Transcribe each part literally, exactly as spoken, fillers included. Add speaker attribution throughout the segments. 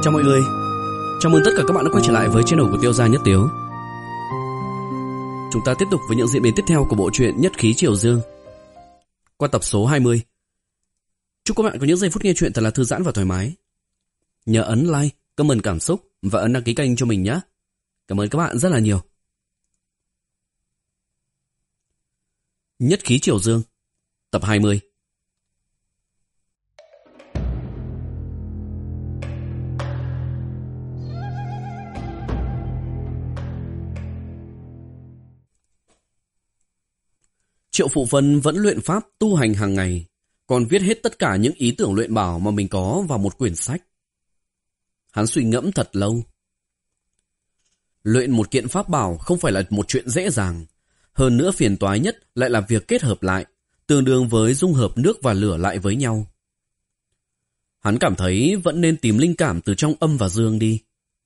Speaker 1: Chào mọi người, chào mừng tất cả các bạn đã quay trở lại với channel của Tiêu Gia Nhất Tiếu. Chúng ta tiếp tục với những diễn biến tiếp theo của bộ truyện Nhất Khí Triều Dương qua tập số hai mươi. Chúc các bạn có những giây phút nghe truyện thật là thư giãn và thoải mái. Nhớ ấn like, comment cảm xúc và ấn đăng ký kênh cho mình nhé. Cảm ơn các bạn rất là nhiều. Nhất Khí Triều Dương tập hai mươi. Triệu Phụ Vân vẫn luyện pháp tu hành hàng ngày, còn viết hết tất cả những ý tưởng luyện bảo mà mình có vào một quyển sách. Hắn suy ngẫm thật lâu. Luyện một kiện pháp bảo không phải là một chuyện dễ dàng, hơn nữa phiền toái nhất lại là việc kết hợp lại, tương đương với dung hợp nước và lửa lại với nhau. Hắn cảm thấy vẫn nên tìm linh cảm từ trong âm và dương đi.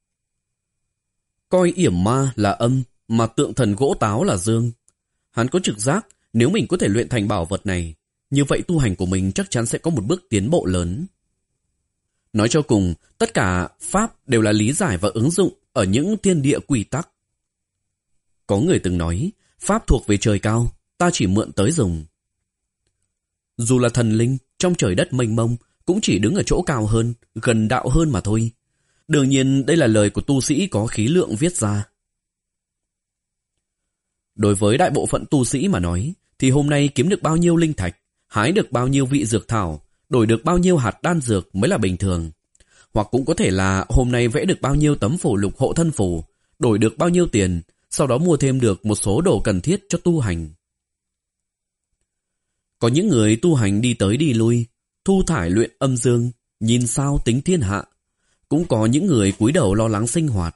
Speaker 1: Coi yểm ma là âm, mà tượng thần gỗ táo là dương. Hắn có trực giác nếu mình có thể luyện thành bảo vật này, như vậy tu hành của mình chắc chắn sẽ có một bước tiến bộ lớn. Nói cho cùng, tất cả pháp đều là lý giải và ứng dụng ở những thiên địa quy tắc. Có người từng nói, pháp thuộc về trời cao, ta chỉ mượn tới dùng. Dù là thần linh, trong trời đất mênh mông, cũng chỉ đứng ở chỗ cao hơn, gần đạo hơn mà thôi. Đương nhiên đây là lời của tu sĩ có khí lượng viết ra. Đối với đại bộ phận tu sĩ mà nói, thì hôm nay kiếm được bao nhiêu linh thạch, hái được bao nhiêu vị dược thảo, đổi được bao nhiêu hạt đan dược mới là bình thường. Hoặc cũng có thể là hôm nay vẽ được bao nhiêu tấm phù lục hộ thân phù, đổi được bao nhiêu tiền, sau đó mua thêm được một số đồ cần thiết cho tu hành. Có những người tu hành đi tới đi lui, thu thải luyện âm dương, nhìn sao tính thiên hạ. Cũng có những người cúi đầu lo lắng sinh hoạt.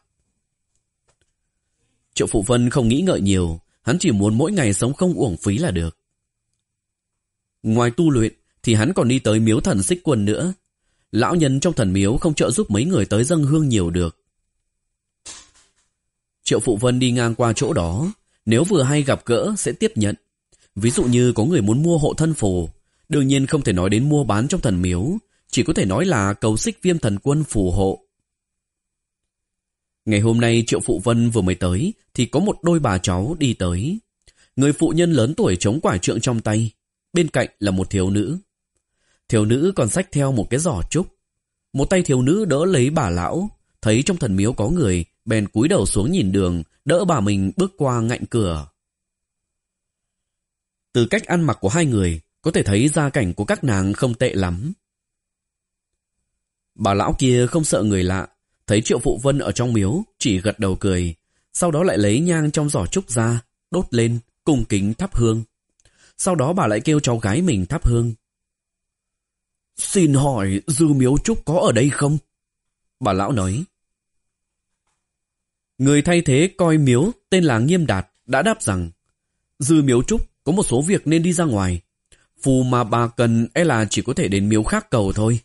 Speaker 1: Triệu Phụ Vân không nghĩ ngợi nhiều, hắn chỉ muốn mỗi ngày sống không uổng phí là được. Ngoài tu luyện thì hắn còn đi tới miếu thần Xích Quân nữa. Lão nhân trong thần miếu không trợ giúp mấy người tới dâng hương nhiều được. Triệu Phụ Vân đi ngang qua chỗ đó, nếu vừa hay gặp gỡ sẽ tiếp nhận. Ví dụ như có người muốn mua hộ thân phù, đương nhiên không thể nói đến mua bán trong thần miếu, chỉ có thể nói là cầu Xích Viêm thần quân phù hộ. Ngày hôm nay Triệu Phụ Vân vừa mới tới thì có một đôi bà cháu đi tới. Người phụ nhân lớn tuổi chống quải trượng trong tay, bên cạnh là một thiếu nữ. Thiếu nữ còn xách theo một cái giỏ trúc. Một tay thiếu nữ đỡ lấy bà lão, thấy trong thần miếu có người, bèn cúi đầu xuống nhìn đường, đỡ bà mình bước qua ngạnh cửa. Từ cách ăn mặc của hai người, có thể thấy gia cảnh của các nàng không tệ lắm. Bà lão kia không sợ người lạ, thấy Triệu Phụ Vân ở trong miếu, chỉ gật đầu cười, sau đó lại lấy nhang trong giỏ trúc ra, đốt lên, cung kính thắp hương. Sau đó bà lại kêu cháu gái mình thắp hương. Xin hỏi dư miếu trúc có ở đây không? Bà lão nói. Người thay thế coi miếu tên là Nghiêm Đạt đã đáp rằng dư miếu trúc có một số việc nên đi ra ngoài. Phù mà bà cần e là chỉ có thể đến miếu khác cầu thôi.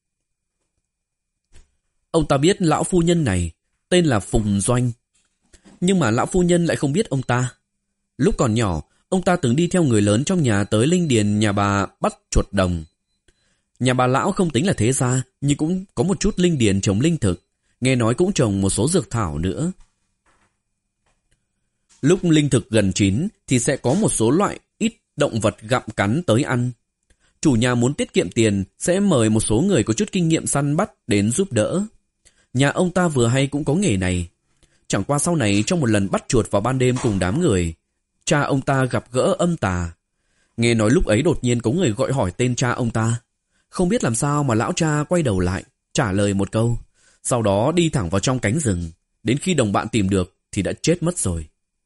Speaker 1: Ông ta biết lão phu nhân này tên là Phùng Doanh, nhưng mà lão phu nhân lại không biết ông ta. Lúc còn nhỏ, ông ta từng đi theo người lớn trong nhà tới linh điền nhà bà bắt chuột đồng. Nhà bà lão không tính là thế gia, nhưng cũng có một chút linh điền trồng linh thực, nghe nói cũng trồng một số dược thảo nữa. Lúc linh thực gần chín thì sẽ có một số loại ít động vật gặm cắn tới ăn. Chủ nhà muốn tiết kiệm tiền sẽ mời một số người có chút kinh nghiệm săn bắt đến giúp đỡ. Nhà ông ta vừa hay cũng có nghề này. Chẳng qua sau này trong một lần bắt chuột vào ban đêm cùng đám người, cha ông ta gặp gỡ âm tà. Nghe nói lúc ấy đột nhiên có người gọi hỏi tên cha ông ta. Không biết làm sao mà lão cha quay đầu lại, trả lời một câu, sau đó đi thẳng vào trong cánh rừng. Đến khi đồng bạn tìm được thì đã chết mất rồi.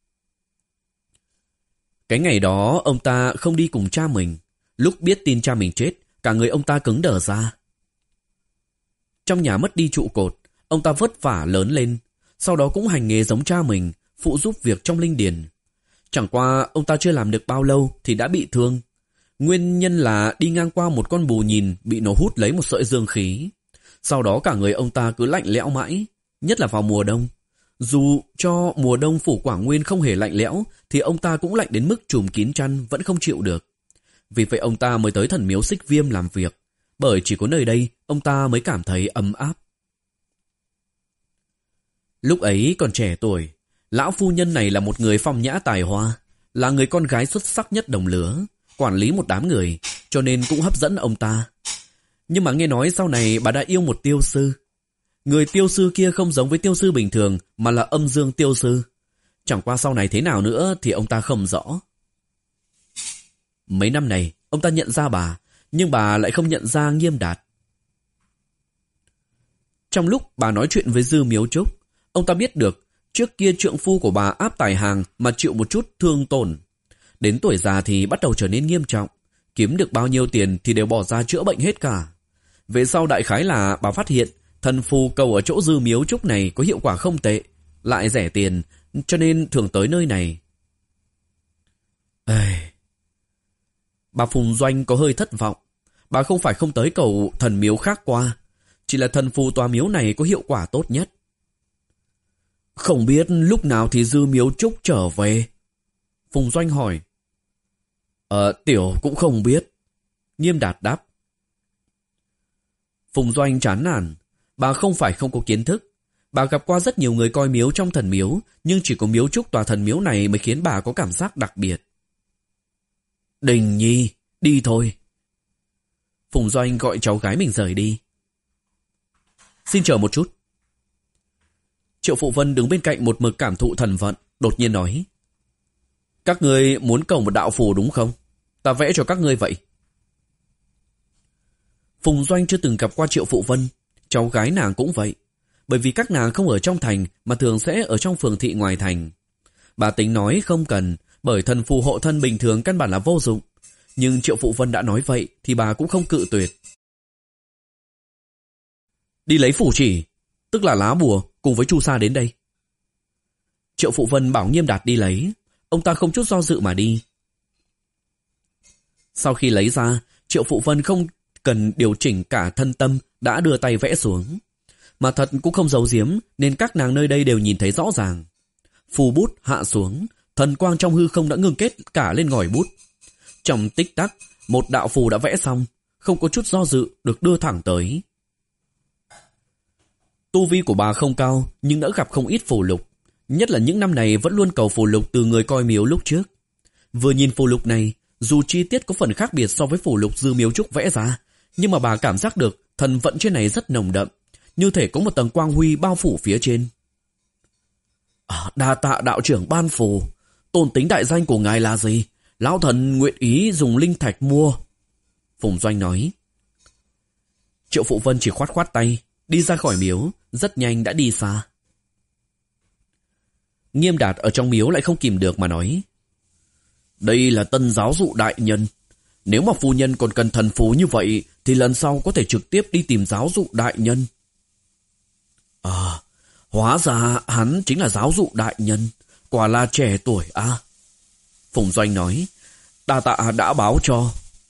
Speaker 1: Cái ngày đó ông ta không đi cùng cha mình. Lúc biết tin cha mình chết, cả người ông ta cứng đờ ra. Trong nhà mất đi trụ cột, ông ta vất vả lớn lên, sau đó cũng hành nghề giống cha mình, phụ giúp việc trong linh điền. Chẳng qua ông ta chưa làm được bao lâu thì đã bị thương. Nguyên nhân là đi ngang qua một con bù nhìn bị nó hút lấy một sợi dương khí. Sau đó cả người ông ta cứ lạnh lẽo mãi, nhất là vào mùa đông. Dù cho mùa đông phủ Quảng Nguyên không hề lạnh lẽo thì ông ta cũng lạnh đến mức trùm kín chăn vẫn không chịu được. Vì vậy ông ta mới tới thần miếu Xích Viêm làm việc, bởi chỉ có nơi đây ông ta mới cảm thấy ấm áp. Lúc ấy còn trẻ tuổi, lão phu nhân này là một người phong nhã tài hoa, là người con gái xuất sắc nhất đồng lứa, quản lý một đám người, cho nên cũng hấp dẫn ông ta. Nhưng mà nghe nói sau này bà đã yêu một tiêu sư. Người tiêu sư kia không giống với tiêu sư bình thường, mà là âm dương tiêu sư. Chẳng qua sau này thế nào nữa thì ông ta không rõ. Mấy năm này, ông ta nhận ra bà, nhưng bà lại không nhận ra Nghiêm Đạt. Trong lúc bà nói chuyện với Dư Miếu Trúc, ông ta biết được trước kia trượng phu của bà áp tài hàng mà chịu một chút thương tổn. Đến tuổi già thì bắt đầu trở nên nghiêm trọng, kiếm được bao nhiêu tiền thì đều bỏ ra chữa bệnh hết cả. Về sau đại khái là bà phát hiện thần phù cầu ở chỗ Dư Miếu Trúc này có hiệu quả không tệ, lại rẻ tiền, cho nên thường tới nơi này. Ê... Bà Phùng Doanh có hơi thất vọng. Bà không phải không tới cầu thần miếu khác qua, chỉ là thần phù tòa miếu này có hiệu quả tốt nhất. Không biết lúc nào thì Dư Miếu Trúc trở về? Phùng Doanh hỏi. Ờ, tiểu cũng không biết. Nghiêm Đạt đáp. Phùng Doanh chán nản. Bà không phải không có kiến thức. Bà gặp qua rất nhiều người coi miếu trong thần miếu, nhưng chỉ có Miếu Trúc tòa thần miếu này mới khiến bà có cảm giác đặc biệt. Đình Nhi, đi thôi. Phùng Doanh gọi cháu gái mình rời đi. Xin chờ một chút. Triệu Phụ Vân đứng bên cạnh một mực cảm thụ thần vận, đột nhiên nói. Các ngươi muốn cầu một đạo phù đúng không? Ta vẽ cho các ngươi vậy. Phùng Doanh chưa từng gặp qua Triệu Phụ Vân, cháu gái nàng cũng vậy. Bởi vì các nàng không ở trong thành mà thường sẽ ở trong phường thị ngoài thành. Bà tính nói không cần, bởi thần phù hộ thân bình thường căn bản là vô dụng. Nhưng Triệu Phụ Vân đã nói vậy thì bà cũng không cự tuyệt. Đi lấy phù chỉ, tức là lá bùa, cùng với chu sa đến đây. Triệu Phụ Vân bảo Nghiêm Đạt đi lấy. Ông ta không chút do dự mà đi. Sau khi lấy ra, Triệu Phụ Vân không cần điều chỉnh cả thân tâm đã đưa tay vẽ xuống. Mà thật cũng không giấu giếm, nên các nàng nơi đây đều nhìn thấy rõ ràng. Phù bút hạ xuống, thần quang trong hư không đã ngưng kết cả lên ngòi bút. Trong tích tắc, một đạo phù đã vẽ xong, không có chút do dự được đưa thẳng tới. Tu vi của bà không cao, nhưng đã gặp không ít phù lục. Nhất là những năm này vẫn luôn cầu phù lục từ người coi miếu lúc trước. Vừa nhìn phù lục này, dù chi tiết có phần khác biệt so với phù lục Dư Miếu Trúc vẽ ra, nhưng mà bà cảm giác được thần vận trên này rất nồng đậm, như thể có một tầng quang huy bao phủ phía trên. À, đa tạ đạo trưởng ban phù. Tôn tính đại danh của ngài là gì? Lão thần nguyện ý dùng linh thạch mua. Phùng Doanh nói. Triệu Phụ Vân chỉ khoát khoát tay, đi ra khỏi miếu, rất nhanh đã đi xa. Nghiêm Đạt ở trong miếu lại không kìm được mà nói. Đây là tân giáo dụ đại nhân. Nếu mà phu nhân còn cần thần phù như vậy, thì lần sau có thể trực tiếp đi tìm giáo dụ đại nhân. À, hóa ra hắn chính là giáo dụ đại nhân. Quả là trẻ tuổi à? Phùng Doanh nói. Đa tạ đã báo cho.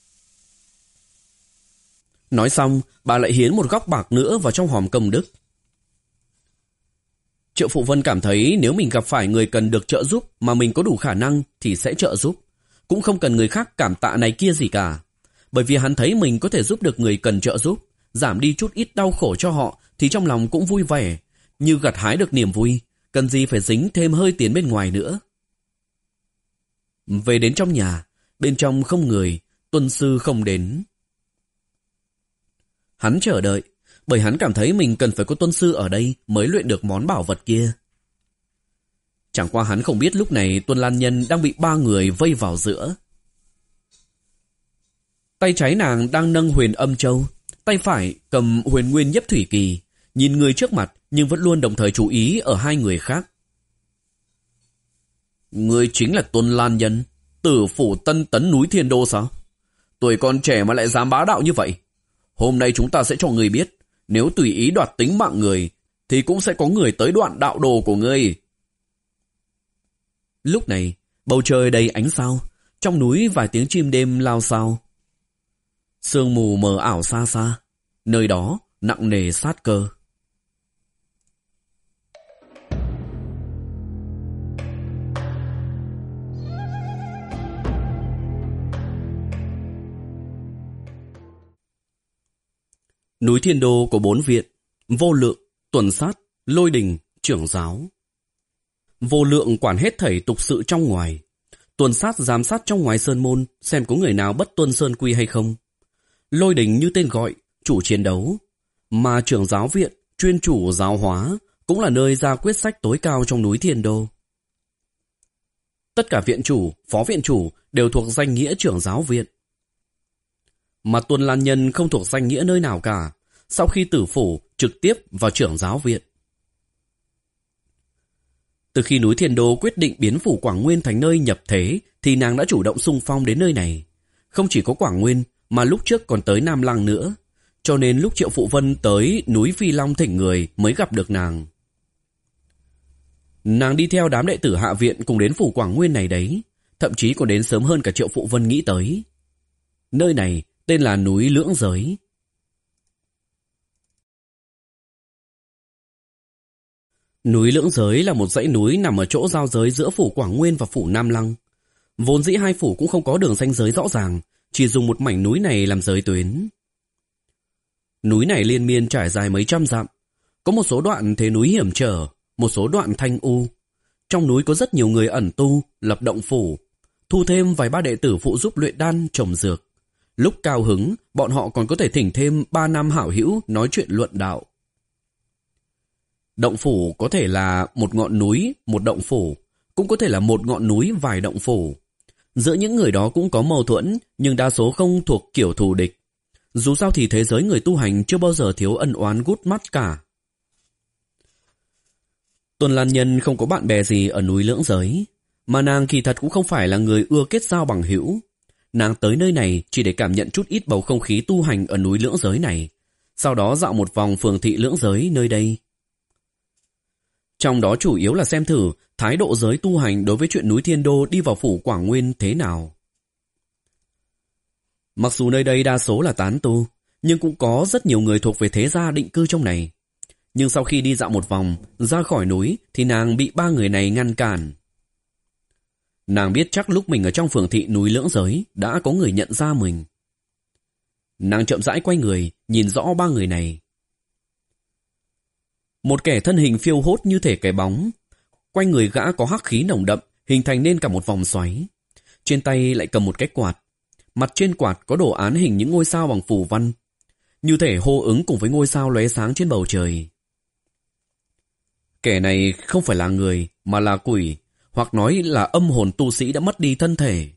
Speaker 1: Nói xong, bà lại hiến một góc bạc nữa vào trong hòm công đức. Triệu Phụ Vân cảm thấy nếu mình gặp phải người cần được trợ giúp mà mình có đủ khả năng thì sẽ trợ giúp. Cũng không cần người khác cảm tạ này kia gì cả. Bởi vì hắn thấy mình có thể giúp được người cần trợ giúp, giảm đi chút ít đau khổ cho họ thì trong lòng cũng vui vẻ, như gặt hái được niềm vui, cần gì phải dính thêm hơi tiền bên ngoài nữa. Về đến trong nhà, bên trong không người, tuân sư không đến. Hắn chờ đợi, bởi hắn cảm thấy mình cần phải có tuân sư ở đây mới luyện được món bảo vật kia. Chẳng qua hắn không biết lúc này Tuân Lan Nhân đang bị ba người vây vào giữa. Tay trái nàng đang nâng huyền âm châu, tay phải cầm huyền nguyên nhất thủy kỳ, nhìn người trước mặt nhưng vẫn luôn đồng thời chú ý ở hai người khác. Người chính là Tuân Lan Nhân, tử phủ Tân Tấn núi Thiên Đô sao? Tuổi còn trẻ mà lại dám bá đạo như vậy. Hôm nay chúng ta sẽ cho người biết, nếu tùy ý đoạt tính mạng người, thì cũng sẽ có người tới đoạn đạo đồ của ngươi. Lúc này, bầu trời đầy ánh sao, trong núi vài tiếng chim đêm lao xao. Sương mù mờ ảo xa xa, nơi đó nặng nề sát cơ. Núi Thiên Đô có bốn viện: Vô Lượng, Tuần Sát, Lôi Đình, trưởng giáo. Vô Lượng quản hết thảy tục sự trong ngoài, tuần sát giám sát trong ngoài sơn môn xem có người nào bất tuân sơn quy hay không. Lôi Đình như tên gọi, chủ chiến đấu, mà trưởng giáo viện, chuyên chủ giáo hóa, cũng là nơi ra quyết sách tối cao trong núi Thiên Đô. Tất cả viện chủ, phó viện chủ đều thuộc danh nghĩa trưởng giáo viện. Mà Tuần Lan Nhân không thuộc danh nghĩa nơi nào cả, sau khi tử phủ trực tiếp vào trưởng giáo viện. Từ khi núi Thiên Đô quyết định biến phủ Quảng Nguyên thành nơi nhập thế, thì nàng đã chủ động xung phong đến nơi này. Không chỉ có Quảng Nguyên, mà lúc trước còn tới Nam Lăng nữa. Cho nên lúc Triệu Phụ Vân tới núi Phi Long thỉnh người mới gặp được nàng. Nàng đi theo đám đệ tử hạ viện cùng đến phủ Quảng Nguyên này đấy, thậm chí còn đến sớm hơn cả Triệu Phụ Vân nghĩ tới. Nơi này tên là núi Lưỡng Giới. Núi Lưỡng Giới là một dãy núi nằm ở chỗ giao giới giữa phủ Quảng Nguyên và phủ Nam Lăng. Vốn dĩ hai phủ cũng không có đường ranh giới rõ ràng, chỉ dùng một mảnh núi này làm giới tuyến. Núi này liên miên trải dài mấy trăm dặm, có một số đoạn thế núi hiểm trở, một số đoạn thanh u. Trong núi có rất nhiều người ẩn tu, lập động phủ, thu thêm vài ba đệ tử phụ giúp luyện đan, trồng dược. Lúc cao hứng, bọn họ còn có thể thỉnh thêm ba năm hảo hữu nói chuyện luận đạo. Động phủ có thể là một ngọn núi, một động phủ, cũng có thể là một ngọn núi, vài động phủ. Giữa những người đó cũng có mâu thuẫn, nhưng đa số không thuộc kiểu thù địch. Dù sao thì thế giới người tu hành chưa bao giờ thiếu ân oán gút mắt cả. Tuần Lan Nhân không có bạn bè gì ở núi Lưỡng Giới, mà nàng kỳ thật cũng không phải là người ưa kết giao bằng hữu. Nàng tới nơi này chỉ để cảm nhận chút ít bầu không khí tu hành ở núi Lưỡng Giới này, sau đó dạo một vòng phường thị Lưỡng Giới nơi đây. Trong đó chủ yếu là xem thử thái độ giới tu hành đối với chuyện núi Thiên Đô đi vào phủ Quảng Nguyên thế nào. Mặc dù nơi đây đa số là tán tu, nhưng cũng có rất nhiều người thuộc về thế gia định cư trong này. Nhưng sau khi đi dạo một vòng, ra khỏi núi thì nàng bị ba người này ngăn cản. Nàng biết chắc lúc mình ở trong phường thị núi Lưỡng Giới đã có người nhận ra mình. Nàng chậm rãi quay người, nhìn rõ ba người này. Một kẻ thân hình phiêu hốt như thể cái bóng. Quanh người gã có hắc khí nồng đậm, hình thành nên cả một vòng xoáy. Trên tay lại cầm một cái quạt. Mặt trên quạt có đồ án hình những ngôi sao bằng phù văn, như thể hô ứng cùng với ngôi sao lóe sáng trên bầu trời. Kẻ này không phải là người, mà là quỷ, hoặc nói là âm hồn tu sĩ đã mất đi thân thể.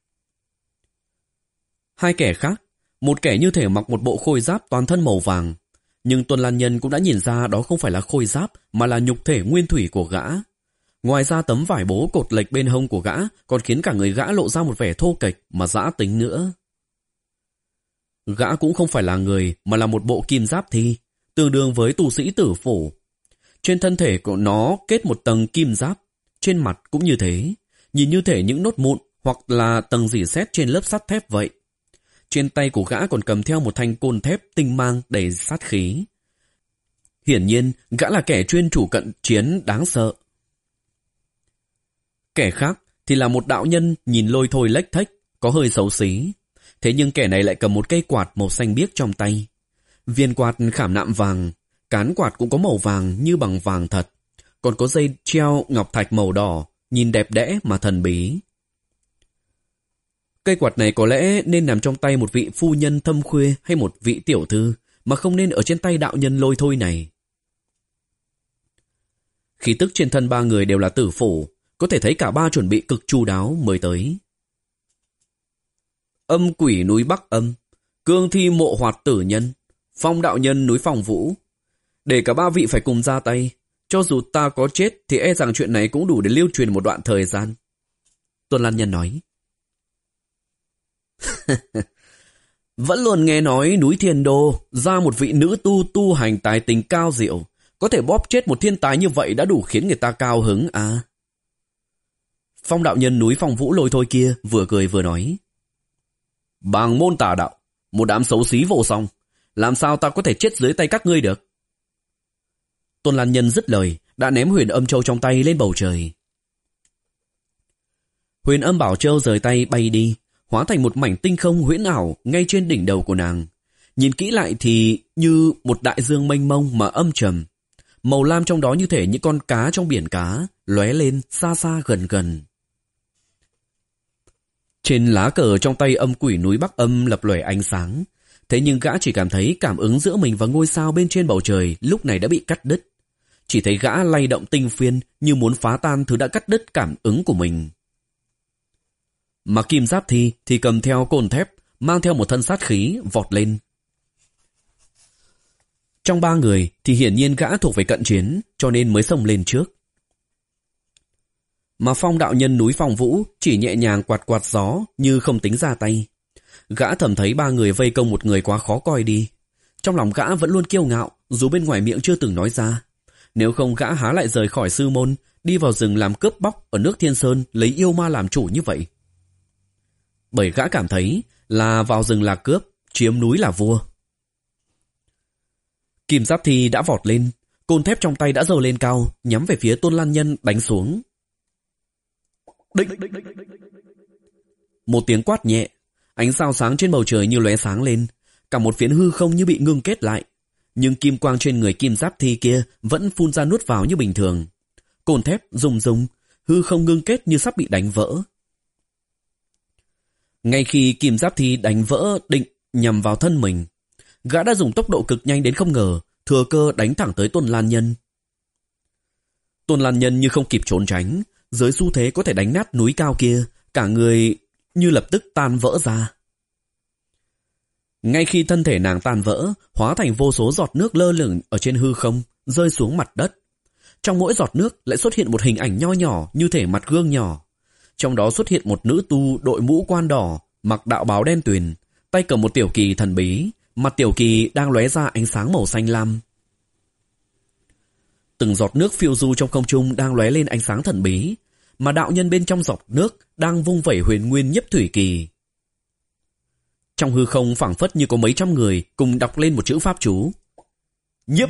Speaker 1: Hai kẻ khác, một kẻ như thể mặc một bộ khôi giáp toàn thân màu vàng, nhưng Tuần Lan Nhân cũng đã nhìn ra đó không phải là khôi giáp, mà là nhục thể nguyên thủy của gã. Ngoài ra tấm vải bố cột lệch bên hông của gã còn khiến cả người gã lộ ra một vẻ thô kệch mà dã tính nữa. Gã cũng không phải là người, mà là một bộ kim giáp thi, tương đương với tu sĩ tử phủ. Trên thân thể của nó kết một tầng kim giáp, trên mặt cũng như thế, nhìn như thể những nốt mụn hoặc là tầng rỉ sét trên lớp sắt thép vậy. Trên tay của gã còn cầm theo một thanh côn thép tinh mang đầy sát khí. Hiển nhiên, gã là kẻ chuyên chủ cận chiến đáng sợ. Kẻ khác thì là một đạo nhân nhìn lôi thôi lếch thếch, có hơi xấu xí. Thế nhưng kẻ này lại cầm một cây quạt màu xanh biếc trong tay. Viên quạt khảm nạm vàng, cán quạt cũng có màu vàng như bằng vàng thật. Còn có dây treo ngọc thạch màu đỏ, nhìn đẹp đẽ mà thần bí. Cây quạt này có lẽ nên nằm trong tay một vị phu nhân thâm khuê hay một vị tiểu thư, mà không nên ở trên tay đạo nhân lôi thôi này. Khí tức trên thân ba người đều là tử phủ, có thể thấy cả ba chuẩn bị cực chu đáo mới tới. Âm quỷ núi Bắc Âm, cương thi mộ hoạt tử nhân, phong đạo nhân núi Phong Vũ. Để cả ba vị phải cùng ra tay, cho dù ta có chết thì e rằng chuyện này cũng đủ để lưu truyền một đoạn thời gian. Tuần Lan Nhân nói. Vẫn luôn nghe nói núi Thiên Đô ra một vị nữ tu tu hành tài tình cao diệu, có thể bóp chết một thiên tài như vậy đã đủ khiến người ta cao hứng à. Phong đạo nhân núi Phong Vũ lôi thôi kia vừa cười vừa nói. Bàng môn tà đạo, một đám xấu xí vô song, làm sao ta có thể chết dưới tay các ngươi được? Tôn Lan Nhân dứt lời, đã ném huyền âm châu trong tay lên bầu trời. Huyền âm bảo châu rời tay bay đi, hóa thành một mảnh tinh không huyễn ảo ngay trên đỉnh đầu của nàng. Nhìn kỹ lại thì như một đại dương mênh mông mà âm trầm. Màu lam trong đó như thể những con cá trong biển cá, lóe lên xa xa gần gần. Trên lá cờ trong tay âm quỷ núi Bắc Âm lập lòe ánh sáng. Thế nhưng gã chỉ cảm thấy cảm ứng giữa mình và ngôi sao bên trên bầu trời lúc này đã bị cắt đứt. Chỉ thấy gã lay động tinh phiên như muốn phá tan thứ đã cắt đứt cảm ứng của mình. Mà Kim Giáp Thi thì cầm theo côn thép, mang theo một thân sát khí vọt lên. Trong ba người thì hiển nhiên gã thuộc về cận chiến, cho nên mới xông lên trước. Mà Phong đạo nhân núi Phong Vũ chỉ nhẹ nhàng quạt quạt gió như không tính ra tay. Gã thầm thấy ba người vây công một người quá khó coi đi. Trong lòng gã vẫn luôn kiêu ngạo, dù bên ngoài miệng chưa từng nói ra. Nếu không gã há lại rời khỏi sư môn, đi vào rừng làm cướp bóc ở nước Thiên Sơn, lấy yêu ma làm chủ như vậy. Bởi gã cảm thấy là vào rừng là cướp, chiếm núi là vua. Kim Giáp Thi đã vọt lên, côn thép trong tay đã giơ lên cao, nhắm về phía Tôn Lan Nhân đánh xuống. Đích! Một tiếng quát nhẹ, ánh sao sáng trên bầu trời như lóe sáng lên, cả một phiến hư không như bị ngưng kết lại. Nhưng kim quang trên người Kim Giáp Thi kia vẫn phun ra nuốt vào như bình thường. Côn thép rung rung, hư không ngưng kết như sắp bị đánh vỡ. Ngay khi Kim Giáp Thi đánh vỡ định nhằm vào thân mình, gã đã dùng tốc độ cực nhanh đến không ngờ, thừa cơ đánh thẳng tới Tôn Lan Nhân. Tôn Lan Nhân như không kịp trốn tránh, dưới xu thế có thể đánh nát núi cao kia, cả người như lập tức tan vỡ ra. Ngay khi thân thể nàng tan vỡ, hóa thành vô số giọt nước lơ lửng ở trên hư không, rơi xuống mặt đất. Trong mỗi giọt nước lại xuất hiện một hình ảnh nho nhỏ như thể mặt gương nhỏ. Trong đó xuất hiện một nữ tu đội mũ quan đỏ, mặc đạo bào đen tuyền, tay cầm một tiểu kỳ thần bí, mặt tiểu kỳ đang lóe ra ánh sáng màu xanh lam. Từng giọt nước phiêu du trong không trung đang lóe lên ánh sáng thần bí, mà đạo nhân bên trong giọt nước đang vung vẩy huyền nguyên nhiếp thủy kỳ. Trong hư không phảng phất như có mấy trăm người cùng đọc lên một chữ pháp chú. Nhiếp!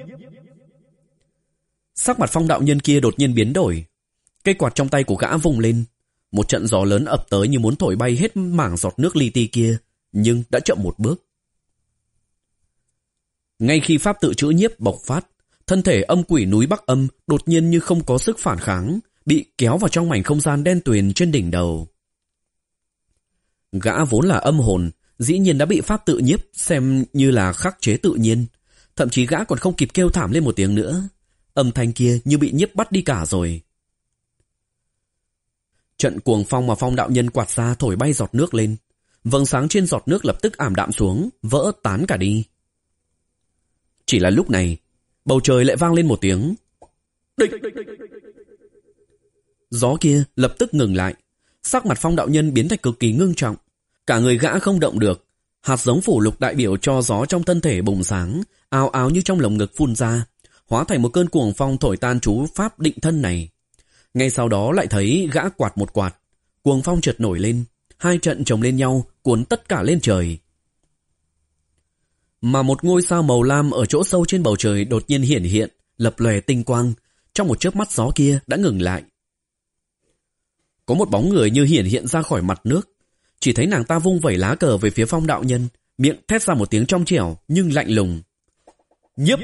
Speaker 1: Sắc mặt Phong đạo nhân kia đột nhiên biến đổi. Cây quạt trong tay của gã vung lên. Một trận gió lớn ập tới như muốn thổi bay hết mảng giọt nước li ti kia, nhưng đã chậm một bước. Ngay khi pháp tự chữ nhiếp bộc phát, thân thể âm quỷ núi Bắc Âm đột nhiên như không có sức phản kháng, bị kéo vào trong mảnh không gian đen tuyền trên đỉnh đầu. Gã vốn là âm hồn, dĩ nhiên đã bị pháp tự nhiếp xem như là khắc chế tự nhiên. Thậm chí gã còn không kịp kêu thảm lên một tiếng nữa. Âm thanh kia như bị nhiếp bắt đi cả rồi. Trận cuồng phong mà Phong đạo nhân quạt ra thổi bay giọt nước lên. Vầng sáng trên giọt nước lập tức ảm đạm xuống, vỡ tán cả đi. Chỉ là lúc này, bầu trời lại vang lên một tiếng địch. Gió kia lập tức ngừng lại. Sắc mặt Phong đạo nhân biến thành cực kỳ ngưng trọng. Cả người gã không động được. Hạt giống phủ lục đại biểu cho gió trong thân thể bùng sáng, ào ào như trong lồng ngực phun ra, hóa thành một cơn cuồng phong thổi tan chú pháp định thân này. Ngay sau đó lại thấy gã quạt một quạt, cuồng phong chợt nổi lên, hai trận chồng lên nhau, cuốn tất cả lên trời. Mà một ngôi sao màu lam ở chỗ sâu trên bầu trời đột nhiên hiển hiện, lập lòe tinh quang, trong một chớp mắt gió kia đã ngừng lại. Có một bóng người như hiển hiện ra khỏi mặt nước, chỉ thấy nàng ta vung vẩy lá cờ về phía Phong đạo nhân, miệng thét ra một tiếng trong trẻo nhưng lạnh lùng. Nhiếp!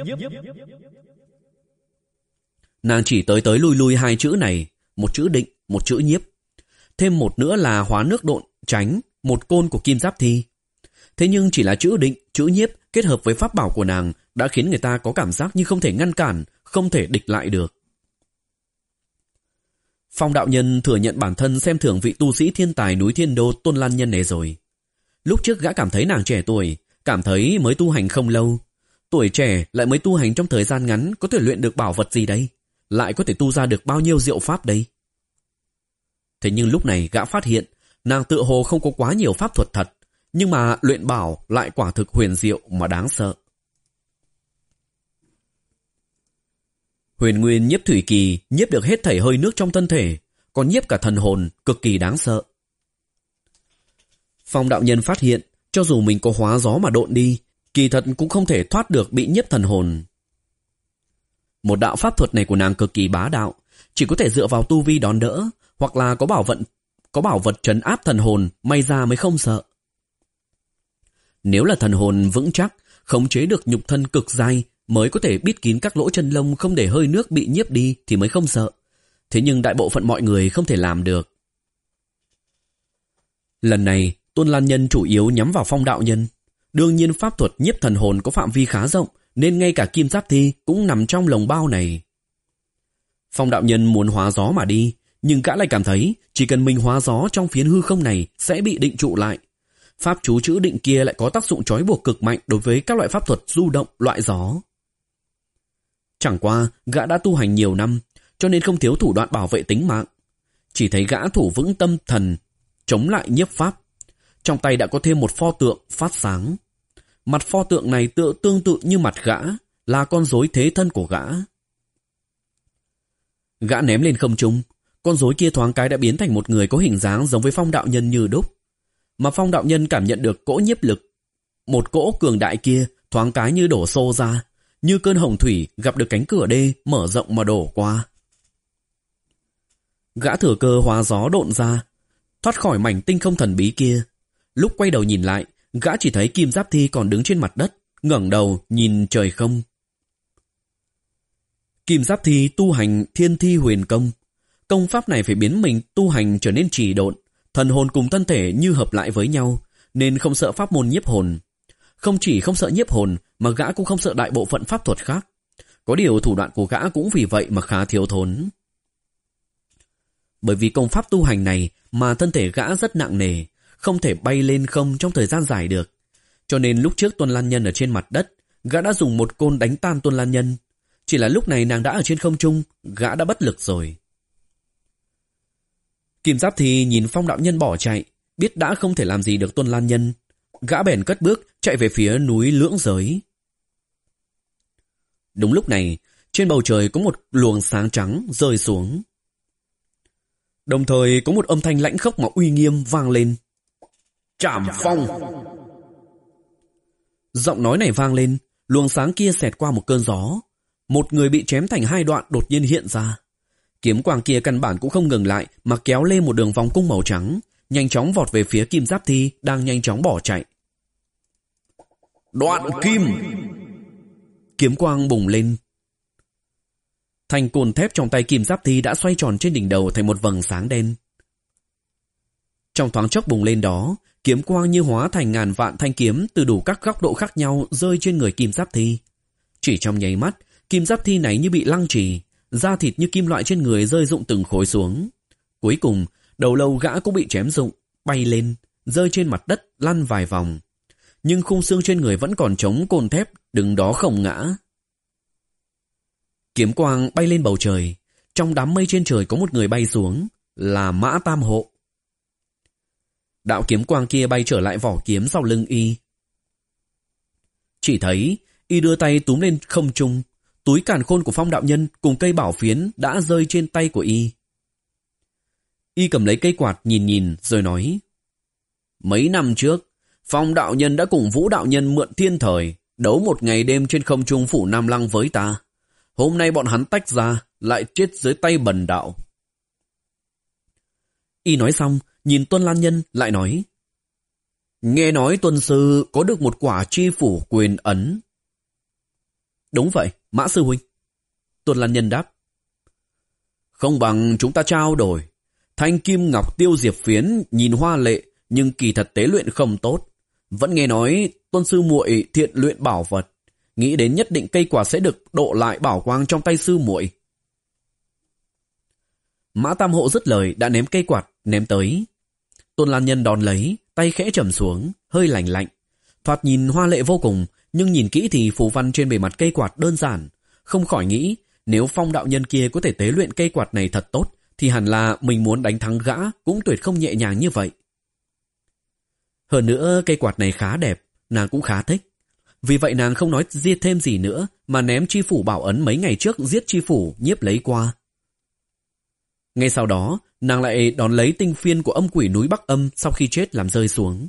Speaker 1: Nàng chỉ tới tới lui lui hai chữ này, một chữ định, một chữ nhiếp. Thêm một nữa là hóa nước độn, tránh, một côn của Kim Giáp Thi. Thế nhưng chỉ là chữ định, chữ nhiếp kết hợp với pháp bảo của nàng đã khiến người ta có cảm giác như không thể ngăn cản, không thể địch lại được. Phong đạo nhân thừa nhận bản thân xem thường vị tu sĩ thiên tài núi Thiên Đô Tôn Lan Nhân này rồi. Lúc trước gã cảm thấy nàng trẻ tuổi, cảm thấy mới tu hành không lâu. Tuổi trẻ lại mới tu hành trong thời gian ngắn, có thể luyện được bảo vật gì đấy? Lại có thể tu ra được bao nhiêu diệu pháp đấy? Thế nhưng lúc này gã phát hiện, nàng tự hồ không có quá nhiều pháp thuật thật, nhưng mà luyện bảo lại quả thực huyền diệu mà đáng sợ. Huyền nguyên nhiếp thủy kỳ nhiếp được hết thảy hơi nước trong thân thể, còn nhiếp cả thần hồn, cực kỳ đáng sợ. Phong đạo nhân phát hiện, cho dù mình có hóa gió mà độn đi, kỳ thật cũng không thể thoát được bị nhiếp thần hồn. Một đạo pháp thuật này của nàng cực kỳ bá đạo, chỉ có thể dựa vào tu vi đón đỡ, hoặc là có bảo vận, có bảo vật trấn áp thần hồn, may ra mới không sợ. Nếu là thần hồn vững chắc, khống chế được nhục thân cực dai, mới có thể bít kín các lỗ chân lông không để hơi nước bị nhiếp đi thì mới không sợ. Thế nhưng đại bộ phận mọi người không thể làm được. Lần này, Tôn Lan Nhân chủ yếu nhắm vào Phong đạo nhân. Đương nhiên pháp thuật nhiếp thần hồn có phạm vi khá rộng, nên ngay cả Kim Giáp Thi cũng nằm trong lồng bao này. Phong đạo nhân muốn hóa gió mà đi, nhưng gã lại cảm thấy chỉ cần mình hóa gió trong phiến hư không này sẽ bị định trụ lại. Pháp chú chữ định kia lại có tác dụng trói buộc cực mạnh đối với các loại pháp thuật du động loại gió. Chẳng qua, gã đã tu hành nhiều năm, cho nên không thiếu thủ đoạn bảo vệ tính mạng. Chỉ thấy gã thủ vững tâm thần, chống lại nhiếp pháp. Trong tay đã có thêm một pho tượng phát sáng. Mặt pho tượng này tựa tương tự như mặt gã, là con rối thế thân của gã. Gã ném lên không trung, con rối kia thoáng cái đã biến thành một người có hình dáng giống với Phong đạo nhân như đúc. Mà Phong đạo nhân cảm nhận được cỗ nhiếp lực. Một cỗ cường đại kia thoáng cái như đổ xô ra, như cơn hồng thủy gặp được cánh cửa đê mở rộng mà đổ qua. Gã thừa cơ hóa gió độn ra, thoát khỏi mảnh tinh không thần bí kia. Lúc quay đầu nhìn lại, gã chỉ thấy Kim Giáp Thi còn đứng trên mặt đất, ngẩng đầu nhìn trời không. Kim Giáp Thi tu hành Thiên Thi Huyền Công. Công pháp này phải biến mình tu hành trở nên trì độn, thần hồn cùng thân thể như hợp lại với nhau, nên không sợ pháp môn nhiếp hồn. Không chỉ không sợ nhiếp hồn, mà gã cũng không sợ đại bộ phận pháp thuật khác. Có điều thủ đoạn của gã cũng vì vậy mà khá thiếu thốn. Bởi vì công pháp tu hành này mà thân thể gã rất nặng nề, không thể bay lên không trong thời gian dài được. Cho nên lúc trước Tôn Lan Nhân ở trên mặt đất, gã đã dùng một côn đánh tan Tôn Lan Nhân. Chỉ là lúc này nàng đã ở trên không trung, gã đã bất lực rồi. Kim Giáp Thi nhìn Phong đạo nhân bỏ chạy, biết đã không thể làm gì được Tôn Lan Nhân. Gã bèn cất bước chạy về phía núi Lưỡng Giới. Đúng lúc này, trên bầu trời có một luồng sáng trắng rơi xuống. Đồng thời có một âm thanh lãnh khốc mà uy nghiêm vang lên. Trảm phong! Giọng nói này vang lên, luồng sáng kia xẹt qua một cơn gió. Một người bị chém thành hai đoạn đột nhiên hiện ra. Kiếm quang kia căn bản cũng không ngừng lại mà kéo lên một đường vòng cung màu trắng, nhanh chóng vọt về phía Kim Giáp Thi đang nhanh chóng bỏ chạy. Đoạn kim! Kiếm quang bùng lên. Thanh côn thép trong tay Kim Giáp Thi đã xoay tròn trên đỉnh đầu thành một vầng sáng đen. Trong thoáng chốc bùng lên đó, kiếm quang như hóa thành ngàn vạn thanh kiếm từ đủ các góc độ khác nhau rơi trên người Kim Giáp Thi. Chỉ trong nháy mắt, Kim Giáp Thi này như bị lăng trì, da thịt như kim loại trên người rơi rụng từng khối xuống. Cuối cùng, đầu lâu gã cũng bị chém rụng, bay lên, rơi trên mặt đất lăn vài vòng. Nhưng khung xương trên người vẫn còn chống côn thép, đứng đó không ngã. Kiếm quang bay lên bầu trời, trong đám mây trên trời có một người bay xuống, là Mã Tam Hộ. Đạo kiếm quang kia bay trở lại vỏ kiếm sau lưng y. Chỉ thấy y đưa tay túm lên không trung, túi càn khôn của Phong đạo nhân cùng cây bảo phiến đã rơi trên tay của y. Y cầm lấy cây quạt nhìn nhìn rồi nói: Mấy năm trước, Phong đạo nhân đã cùng Vũ đạo nhân mượn thiên thời, đấu một ngày đêm trên không trung phủ Nam Lăng với ta. Hôm nay bọn hắn tách ra, lại chết dưới tay bần đạo. Y nói xong, nhìn Tuân Lan Nhân lại nói: Nghe nói Tuân sư có được một quả chi phủ quyền ấn. Đúng vậy, Mã sư huynh. Tuân Lan Nhân đáp: Không bằng chúng ta trao đổi. Thanh kim ngọc tiêu diệp phiến nhìn hoa lệ, nhưng kỳ thật tế luyện không tốt. Vẫn nghe nói Tuân sư muội thiện luyện bảo vật, nghĩ đến nhất định cây quả sẽ được độ lại bảo quang trong tay sư muội. Mã Tam Hộ dứt lời đã ném cây quạt ném tới. Tôn Lan Nhân đón lấy, tay khẽ trầm xuống, hơi lạnh lạnh. Thoạt nhìn hoa lệ vô cùng, nhưng nhìn kỹ thì phù văn trên bề mặt cây quạt đơn giản. Không khỏi nghĩ, nếu Phong đạo nhân kia có thể tế luyện cây quạt này thật tốt, thì hẳn là mình muốn đánh thắng gã cũng tuyệt không nhẹ nhàng như vậy. Hơn nữa cây quạt này khá đẹp, nàng cũng khá thích. Vì vậy nàng không nói giết thêm gì nữa, mà ném chi phủ bảo ấn mấy ngày trước giết chi phủ nhiếp lấy qua. Ngay sau đó, nàng lại đón lấy tinh phiên của âm quỷ núi Bắc Âm sau khi chết làm rơi xuống.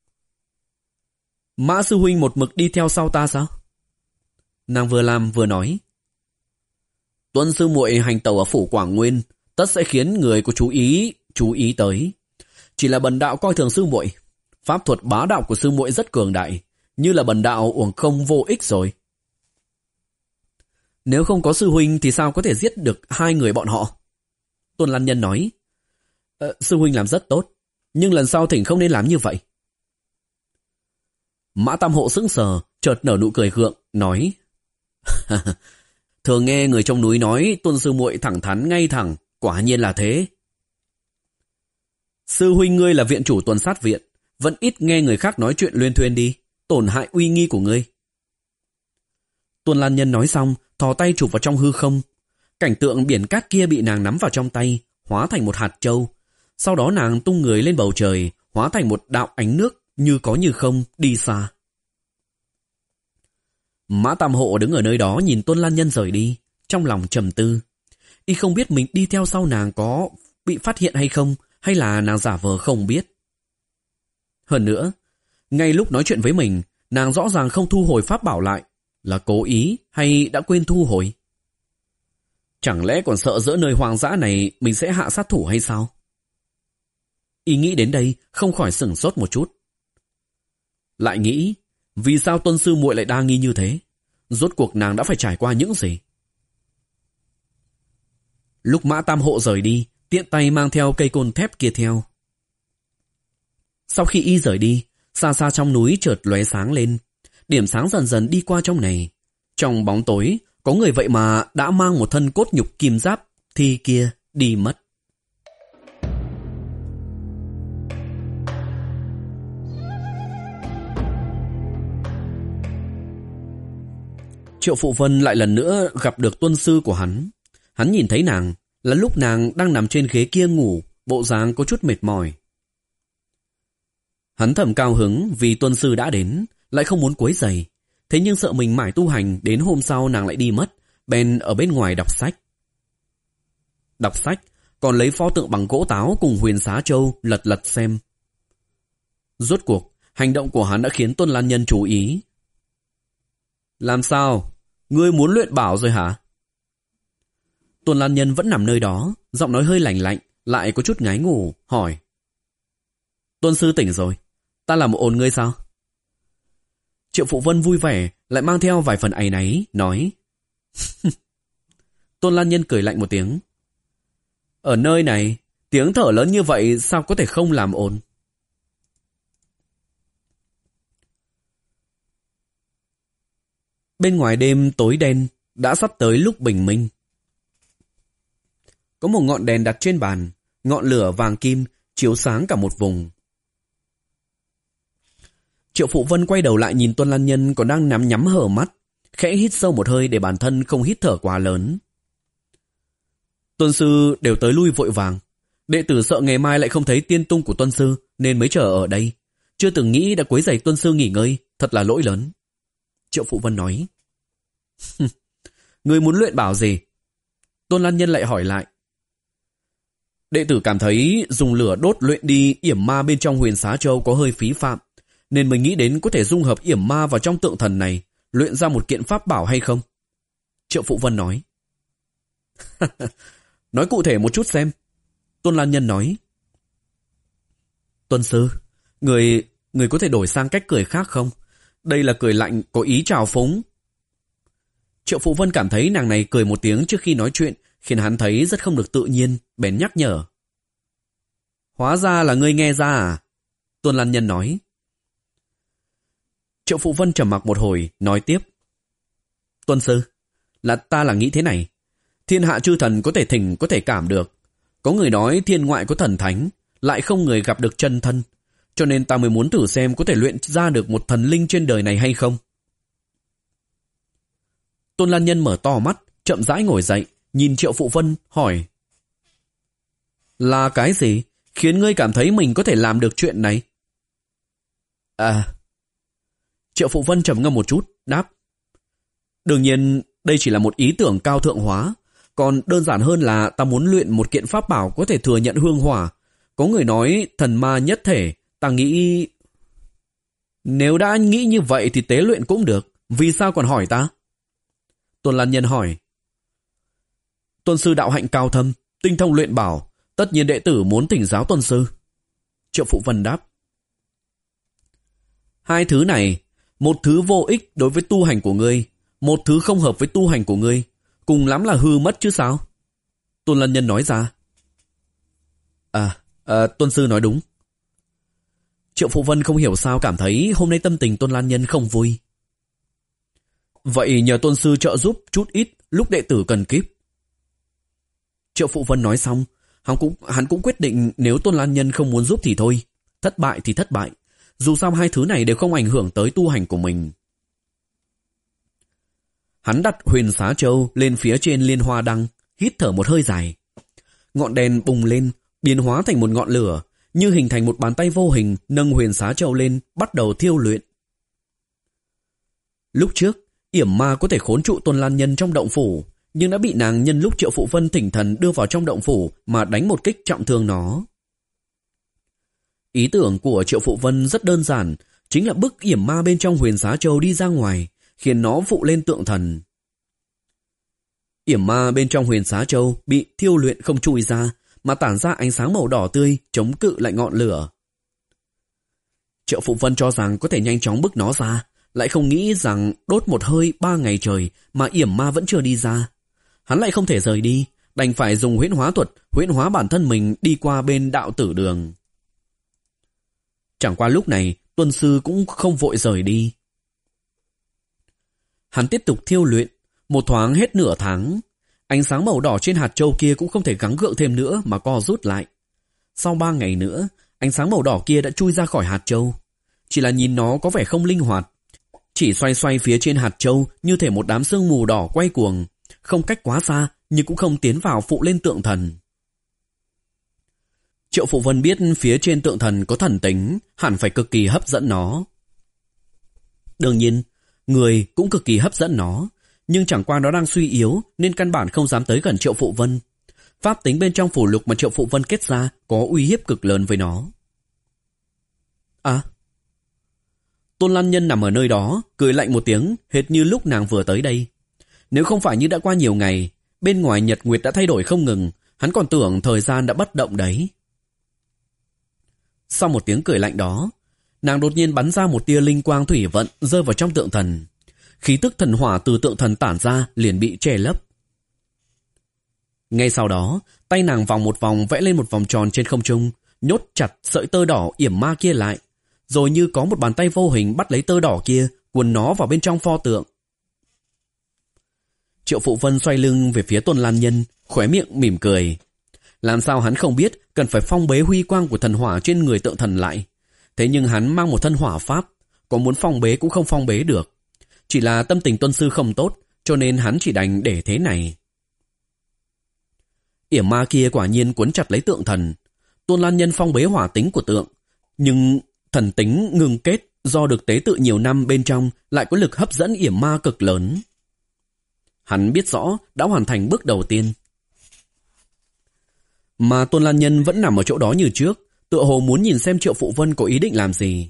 Speaker 1: Mã sư huynh một mực đi theo sau ta sao? Nàng vừa làm vừa nói: Tuân sư muội hành tẩu ở phủ Quảng Nguyên, tất sẽ khiến người có chú ý chú ý tới. Chỉ là bần đạo coi thường sư muội, pháp thuật bá đạo của sư muội rất cường đại, như là bần đạo uổng không vô ích rồi. Nếu không có sư huynh thì sao có thể giết được hai người bọn họ? Tôn Lan Nhân nói. Ờ, sư huynh làm rất tốt, nhưng lần sau thỉnh không nên làm như vậy. Mã Tam Hộ sững sờ, chợt nở nụ cười gượng, nói. Thường nghe người trong núi nói Tôn sư muội thẳng thắn ngay thẳng, quả nhiên là thế. Sư huynh ngươi là viện chủ tuần sát viện, vẫn ít nghe người khác nói chuyện luyên thuyên đi, tổn hại uy nghi của ngươi. Tôn Lan Nhân nói xong, thò tay chụp vào trong hư không. Cảnh tượng biển cát kia bị nàng nắm vào trong tay, hóa thành một hạt châu. Sau đó nàng tung người lên bầu trời, hóa thành một đạo ánh nước như có như không đi xa. Mã Tam Hộ đứng ở nơi đó nhìn Tôn Lan Nhân rời đi, trong lòng trầm tư. Y không biết mình đi theo sau nàng có bị phát hiện hay không, hay là nàng giả vờ không biết. Hơn nữa, ngay lúc nói chuyện với mình, nàng rõ ràng không thu hồi pháp bảo lại, là cố ý hay đã quên thu hồi? Chẳng lẽ còn sợ giữa nơi hoang dã này mình sẽ hạ sát thủ hay sao? Y nghĩ đến đây không khỏi sửng sốt một chút. Lại nghĩ, vì sao Tuân sư muội lại đa nghi như thế? Rốt cuộc nàng đã phải trải qua những gì? Lúc Mã Tam Hộ rời đi, tiện tay mang theo cây côn thép kia theo. Sau khi y rời đi, xa xa trong núi chợt lóe sáng lên. Điểm sáng dần dần đi qua trong này. Trong bóng tối, có người vậy mà đã mang một thân cốt nhục kim giáp thì kia đi mất. Triệu Phụ Vân lại lần nữa gặp được tuân sư của hắn. Hắn nhìn thấy nàng là lúc nàng đang nằm trên ghế kia ngủ, bộ dáng có chút mệt mỏi. Hắn thầm cao hứng vì tuân sư đã đến, lại không muốn quấy rầy. Thế nhưng sợ mình mãi tu hành đến hôm sau nàng lại đi mất, bèn ở bên ngoài đọc sách. Đọc sách, còn lấy pho tượng bằng gỗ táo cùng huyền xá châu lật lật xem. Rốt cuộc, hành động của hắn đã khiến Tôn Lan Nhân chú ý. Làm sao? Ngươi muốn luyện bảo rồi hả? Tôn Lan Nhân vẫn nằm nơi đó, giọng nói hơi lạnh lạnh, lại có chút ngái ngủ, hỏi. Tôn sư tỉnh rồi, ta làm ồn ngươi sao? Triệu Phụ Vân vui vẻ, lại mang theo vài phần áy náy, nói. Tôn Lan Nhân cười lạnh một tiếng. Ở nơi này, tiếng thở lớn như vậy sao có thể không làm ồn? Bên ngoài đêm tối đen, đã sắp tới lúc bình minh. Có một ngọn đèn đặt trên bàn, ngọn lửa vàng kim chiếu sáng cả một vùng. Triệu Phụ Vân quay đầu lại nhìn Tôn Lan Nhân còn đang nắm nhắm hở mắt, khẽ hít sâu một hơi để bản thân không hít thở quá lớn. Tuân sư đều tới lui vội vàng. Đệ tử sợ ngày mai lại không thấy tiên tung của tuân sư nên mới chờ ở đây. Chưa từng nghĩ đã quấy rầy tuân sư nghỉ ngơi, thật là lỗi lớn. Triệu Phụ Vân nói. Ngươi muốn luyện bảo gì? Tôn Lan Nhân lại hỏi lại. Đệ tử cảm thấy dùng lửa đốt luyện đi yểm ma bên trong huyền xá châu có hơi phí phạm, nên mình nghĩ đến có thể dung hợp yểm ma vào trong tượng thần này, luyện ra một kiện pháp bảo hay không? Triệu Phụ Vân nói. Nói cụ thể một chút xem. Tôn Lan Nhân nói. Tuân sư, người, người có thể đổi sang cách cười khác không? Đây là cười lạnh có ý trào phúng. Triệu Phụ Vân cảm thấy nàng này cười một tiếng trước khi nói chuyện, khiến hắn thấy rất không được tự nhiên, bèn nhắc nhở. Hóa ra là ngươi nghe ra à? Tôn Lan Nhân nói. Triệu Phụ Vân trầm mặc một hồi, nói tiếp. Tuân sư, là ta là nghĩ thế này. Thiên hạ chư thần có thể thỉnh có thể cảm được. Có người nói thiên ngoại có thần thánh, lại không người gặp được chân thân. Cho nên ta mới muốn thử xem có thể luyện ra được một thần linh trên đời này hay không. Tôn Lan Nhân mở to mắt, chậm rãi ngồi dậy, nhìn Triệu Phụ Vân, hỏi. Là cái gì khiến ngươi cảm thấy mình có thể làm được chuyện này? À... Triệu Phụ Vân trầm ngâm một chút, đáp. Đương nhiên, đây chỉ là một ý tưởng cao thượng hóa. Còn đơn giản hơn là ta muốn luyện một kiện pháp bảo có thể thừa nhận hương hỏa. Có người nói thần ma nhất thể, ta nghĩ... Nếu đã nghĩ như vậy thì tế luyện cũng được. Vì sao còn hỏi ta? Tôn Lan Nhân hỏi. Tuân sư đạo hạnh cao thâm, tinh thông luyện bảo. Tất nhiên đệ tử muốn thỉnh giáo tuân sư. Triệu Phụ Vân đáp. Hai thứ này, một thứ vô ích đối với tu hành của ngươi, một thứ không hợp với tu hành của ngươi, cùng lắm là hư mất chứ sao? Tôn Lân Nhân nói ra. À, à Tôn sư nói đúng. Triệu Phụ Vân không hiểu sao cảm thấy hôm nay tâm tình Tôn Lan Nhân không vui. Vậy nhờ Tôn sư trợ giúp chút ít lúc đệ tử cần kíp. Triệu Phụ Vân nói xong, hắn cũng, hắn cũng quyết định nếu Tôn Lan Nhân không muốn giúp thì thôi. Thất bại thì thất bại. Dù sao hai thứ này đều không ảnh hưởng tới tu hành của mình. Hắn đặt huyền xá châu lên phía trên liên hoa đăng, hít thở một hơi dài. Ngọn đèn bùng lên, biến hóa thành một ngọn lửa, như hình thành một bàn tay vô hình nâng huyền xá châu lên, bắt đầu thiêu luyện. Lúc trước, yểm ma có thể khốn trụ Tôn Lan Nhân trong động phủ, nhưng đã bị nàng nhân lúc Triệu Phụ Vân thỉnh thần đưa vào trong động phủ mà đánh một kích trọng thương nó. Ý tưởng của Triệu Phụ Vân rất đơn giản, chính là bức yểm ma bên trong huyền xá châu đi ra ngoài, khiến nó phụ lên tượng thần. Yểm ma bên trong huyền xá châu bị thiêu luyện không chui ra, mà tản ra ánh sáng màu đỏ tươi chống cự lại ngọn lửa. Triệu Phụ Vân cho rằng có thể nhanh chóng bức nó ra, lại không nghĩ rằng đốt một hơi ba ngày trời mà yểm ma vẫn chưa đi ra. Hắn lại không thể rời đi, đành phải dùng huyễn hóa thuật, huyễn hóa bản thân mình đi qua bên đạo tử đường. Chẳng qua lúc này, Tuân Sư cũng không vội rời đi. Hắn tiếp tục thiêu luyện, một thoáng hết nửa tháng. Ánh sáng màu đỏ trên hạt châu kia cũng không thể gắng gượng thêm nữa mà co rút lại. Sau ba ngày nữa, ánh sáng màu đỏ kia đã chui ra khỏi hạt châu. Chỉ là nhìn nó có vẻ không linh hoạt. Chỉ xoay xoay phía trên hạt châu như thể một đám sương mù đỏ quay cuồng. Không cách quá xa nhưng cũng không tiến vào phụ lên tượng thần. Triệu Phụ Vân biết phía trên tượng thần có thần tính, hẳn phải cực kỳ hấp dẫn nó. Đương nhiên, người cũng cực kỳ hấp dẫn nó, nhưng chẳng qua nó đang suy yếu nên căn bản không dám tới gần Triệu Phụ Vân. Pháp tính bên trong phủ lục mà Triệu Phụ Vân kết ra có uy hiếp cực lớn với nó. À, Tôn Lan Nhân nằm ở nơi đó, cười lạnh một tiếng, hệt như lúc nàng vừa tới đây. Nếu không phải như đã qua nhiều ngày, bên ngoài nhật nguyệt đã thay đổi không ngừng, hắn còn tưởng thời gian đã bất động đấy. Sau một tiếng cười lạnh đó, nàng đột nhiên bắn ra một tia linh quang thủy vận rơi vào trong tượng thần. Khí tức thần hỏa từ tượng thần tản ra liền bị che lấp. Ngay sau đó, tay nàng vòng một vòng vẽ lên một vòng tròn trên không trung, nhốt chặt sợi tơ đỏ yểm ma kia lại, rồi như có một bàn tay vô hình bắt lấy tơ đỏ kia, cuốn nó vào bên trong pho tượng. Triệu Phụ Vân xoay lưng về phía Tôn Lan Nhân, khóe miệng mỉm cười. Làm sao hắn không biết cần phải phong bế huy quang của thần hỏa trên người tượng thần lại. Thế nhưng hắn mang một thân hỏa pháp, có muốn phong bế cũng không phong bế được. Chỉ là tâm tình Tuân Sư không tốt, cho nên hắn chỉ đành để thế này. Yểm ma kia quả nhiên cuốn chặt lấy tượng thần. Tôn Lan Nhân phong bế hỏa tính của tượng, nhưng thần tính ngừng kết do được tế tự nhiều năm bên trong lại có lực hấp dẫn yểm ma cực lớn. Hắn biết rõ đã hoàn thành bước đầu tiên. Mà Tôn Lan Nhân vẫn nằm ở chỗ đó như trước, tựa hồ muốn nhìn xem Triệu Phụ Vân có ý định làm gì.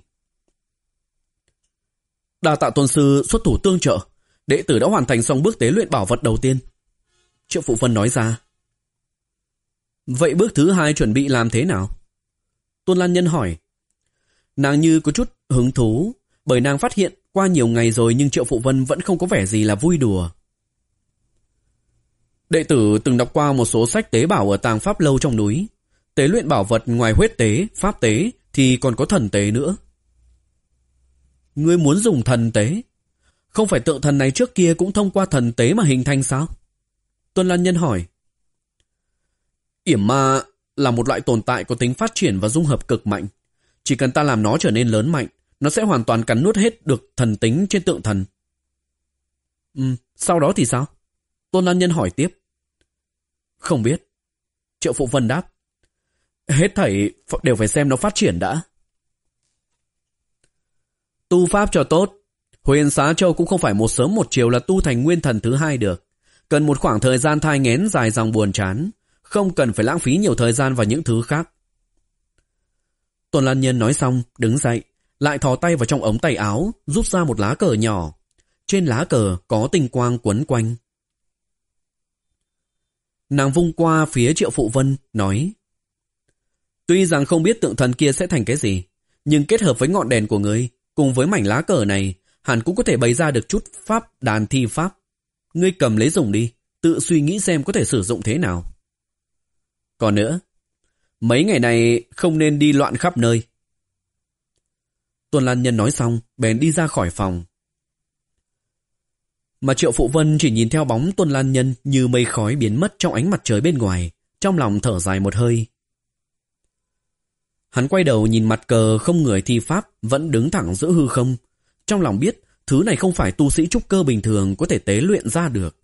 Speaker 1: Đa tạ Tôn Sư xuất thủ tương trợ, đệ tử đã hoàn thành xong bước tế luyện bảo vật đầu tiên. Triệu Phụ Vân nói ra. Vậy bước thứ hai chuẩn bị làm thế nào? Tôn Lan Nhân hỏi. Nàng như có chút hứng thú, bởi nàng phát hiện qua nhiều ngày rồi nhưng Triệu Phụ Vân vẫn không có vẻ gì là vui đùa. Đệ tử từng đọc qua một số sách tế bảo ở tàng pháp lâu trong núi. Tế luyện bảo vật ngoài huyết tế, pháp tế thì còn có thần tế nữa. Ngươi muốn dùng thần tế? Không phải tượng thần này trước kia cũng thông qua thần tế mà hình thành sao? Tôn Lan Nhân hỏi. Yểm ma là một loại tồn tại có tính phát triển và dung hợp cực mạnh. Chỉ cần ta làm nó trở nên lớn mạnh, nó sẽ hoàn toàn cắn nuốt hết được thần tính trên tượng thần. Ừ, sau đó thì sao? Tôn Lan Nhân hỏi tiếp. Không biết. Triệu Phụ Vân đáp. Hết thảy đều phải xem nó phát triển đã. Tu pháp cho tốt, Huyền Xá Châu cũng không phải một sớm một chiều là tu thành nguyên thần thứ hai được. Cần một khoảng thời gian thai nghén dài dòng buồn chán, không cần phải lãng phí nhiều thời gian vào những thứ khác. Tôn Lan Nhân nói xong, đứng dậy, lại thò tay vào trong ống tay áo, rút ra một lá cờ nhỏ. Trên lá cờ có tinh quang quấn quanh. Nàng vung qua phía Triệu Phụ Vân, nói. Tuy rằng không biết tượng thần kia sẽ thành cái gì, nhưng kết hợp với ngọn đèn của ngươi, cùng với mảnh lá cờ này, hẳn cũng có thể bày ra được chút pháp đàn thi pháp. Ngươi cầm lấy dùng đi, tự suy nghĩ xem có thể sử dụng thế nào. Còn nữa, mấy ngày này không nên đi loạn khắp nơi. Tôn Lan Nhân nói xong, bèn đi ra khỏi phòng. Mà Triệu Phụ Vân chỉ nhìn theo bóng Tôn Lan Nhân như mây khói biến mất trong ánh mặt trời bên ngoài, trong lòng thở dài một hơi. Hắn quay đầu nhìn mặt cờ không người thi pháp vẫn đứng thẳng giữa hư không, trong lòng biết thứ này không phải tu sĩ trúc cơ bình thường có thể tế luyện ra được.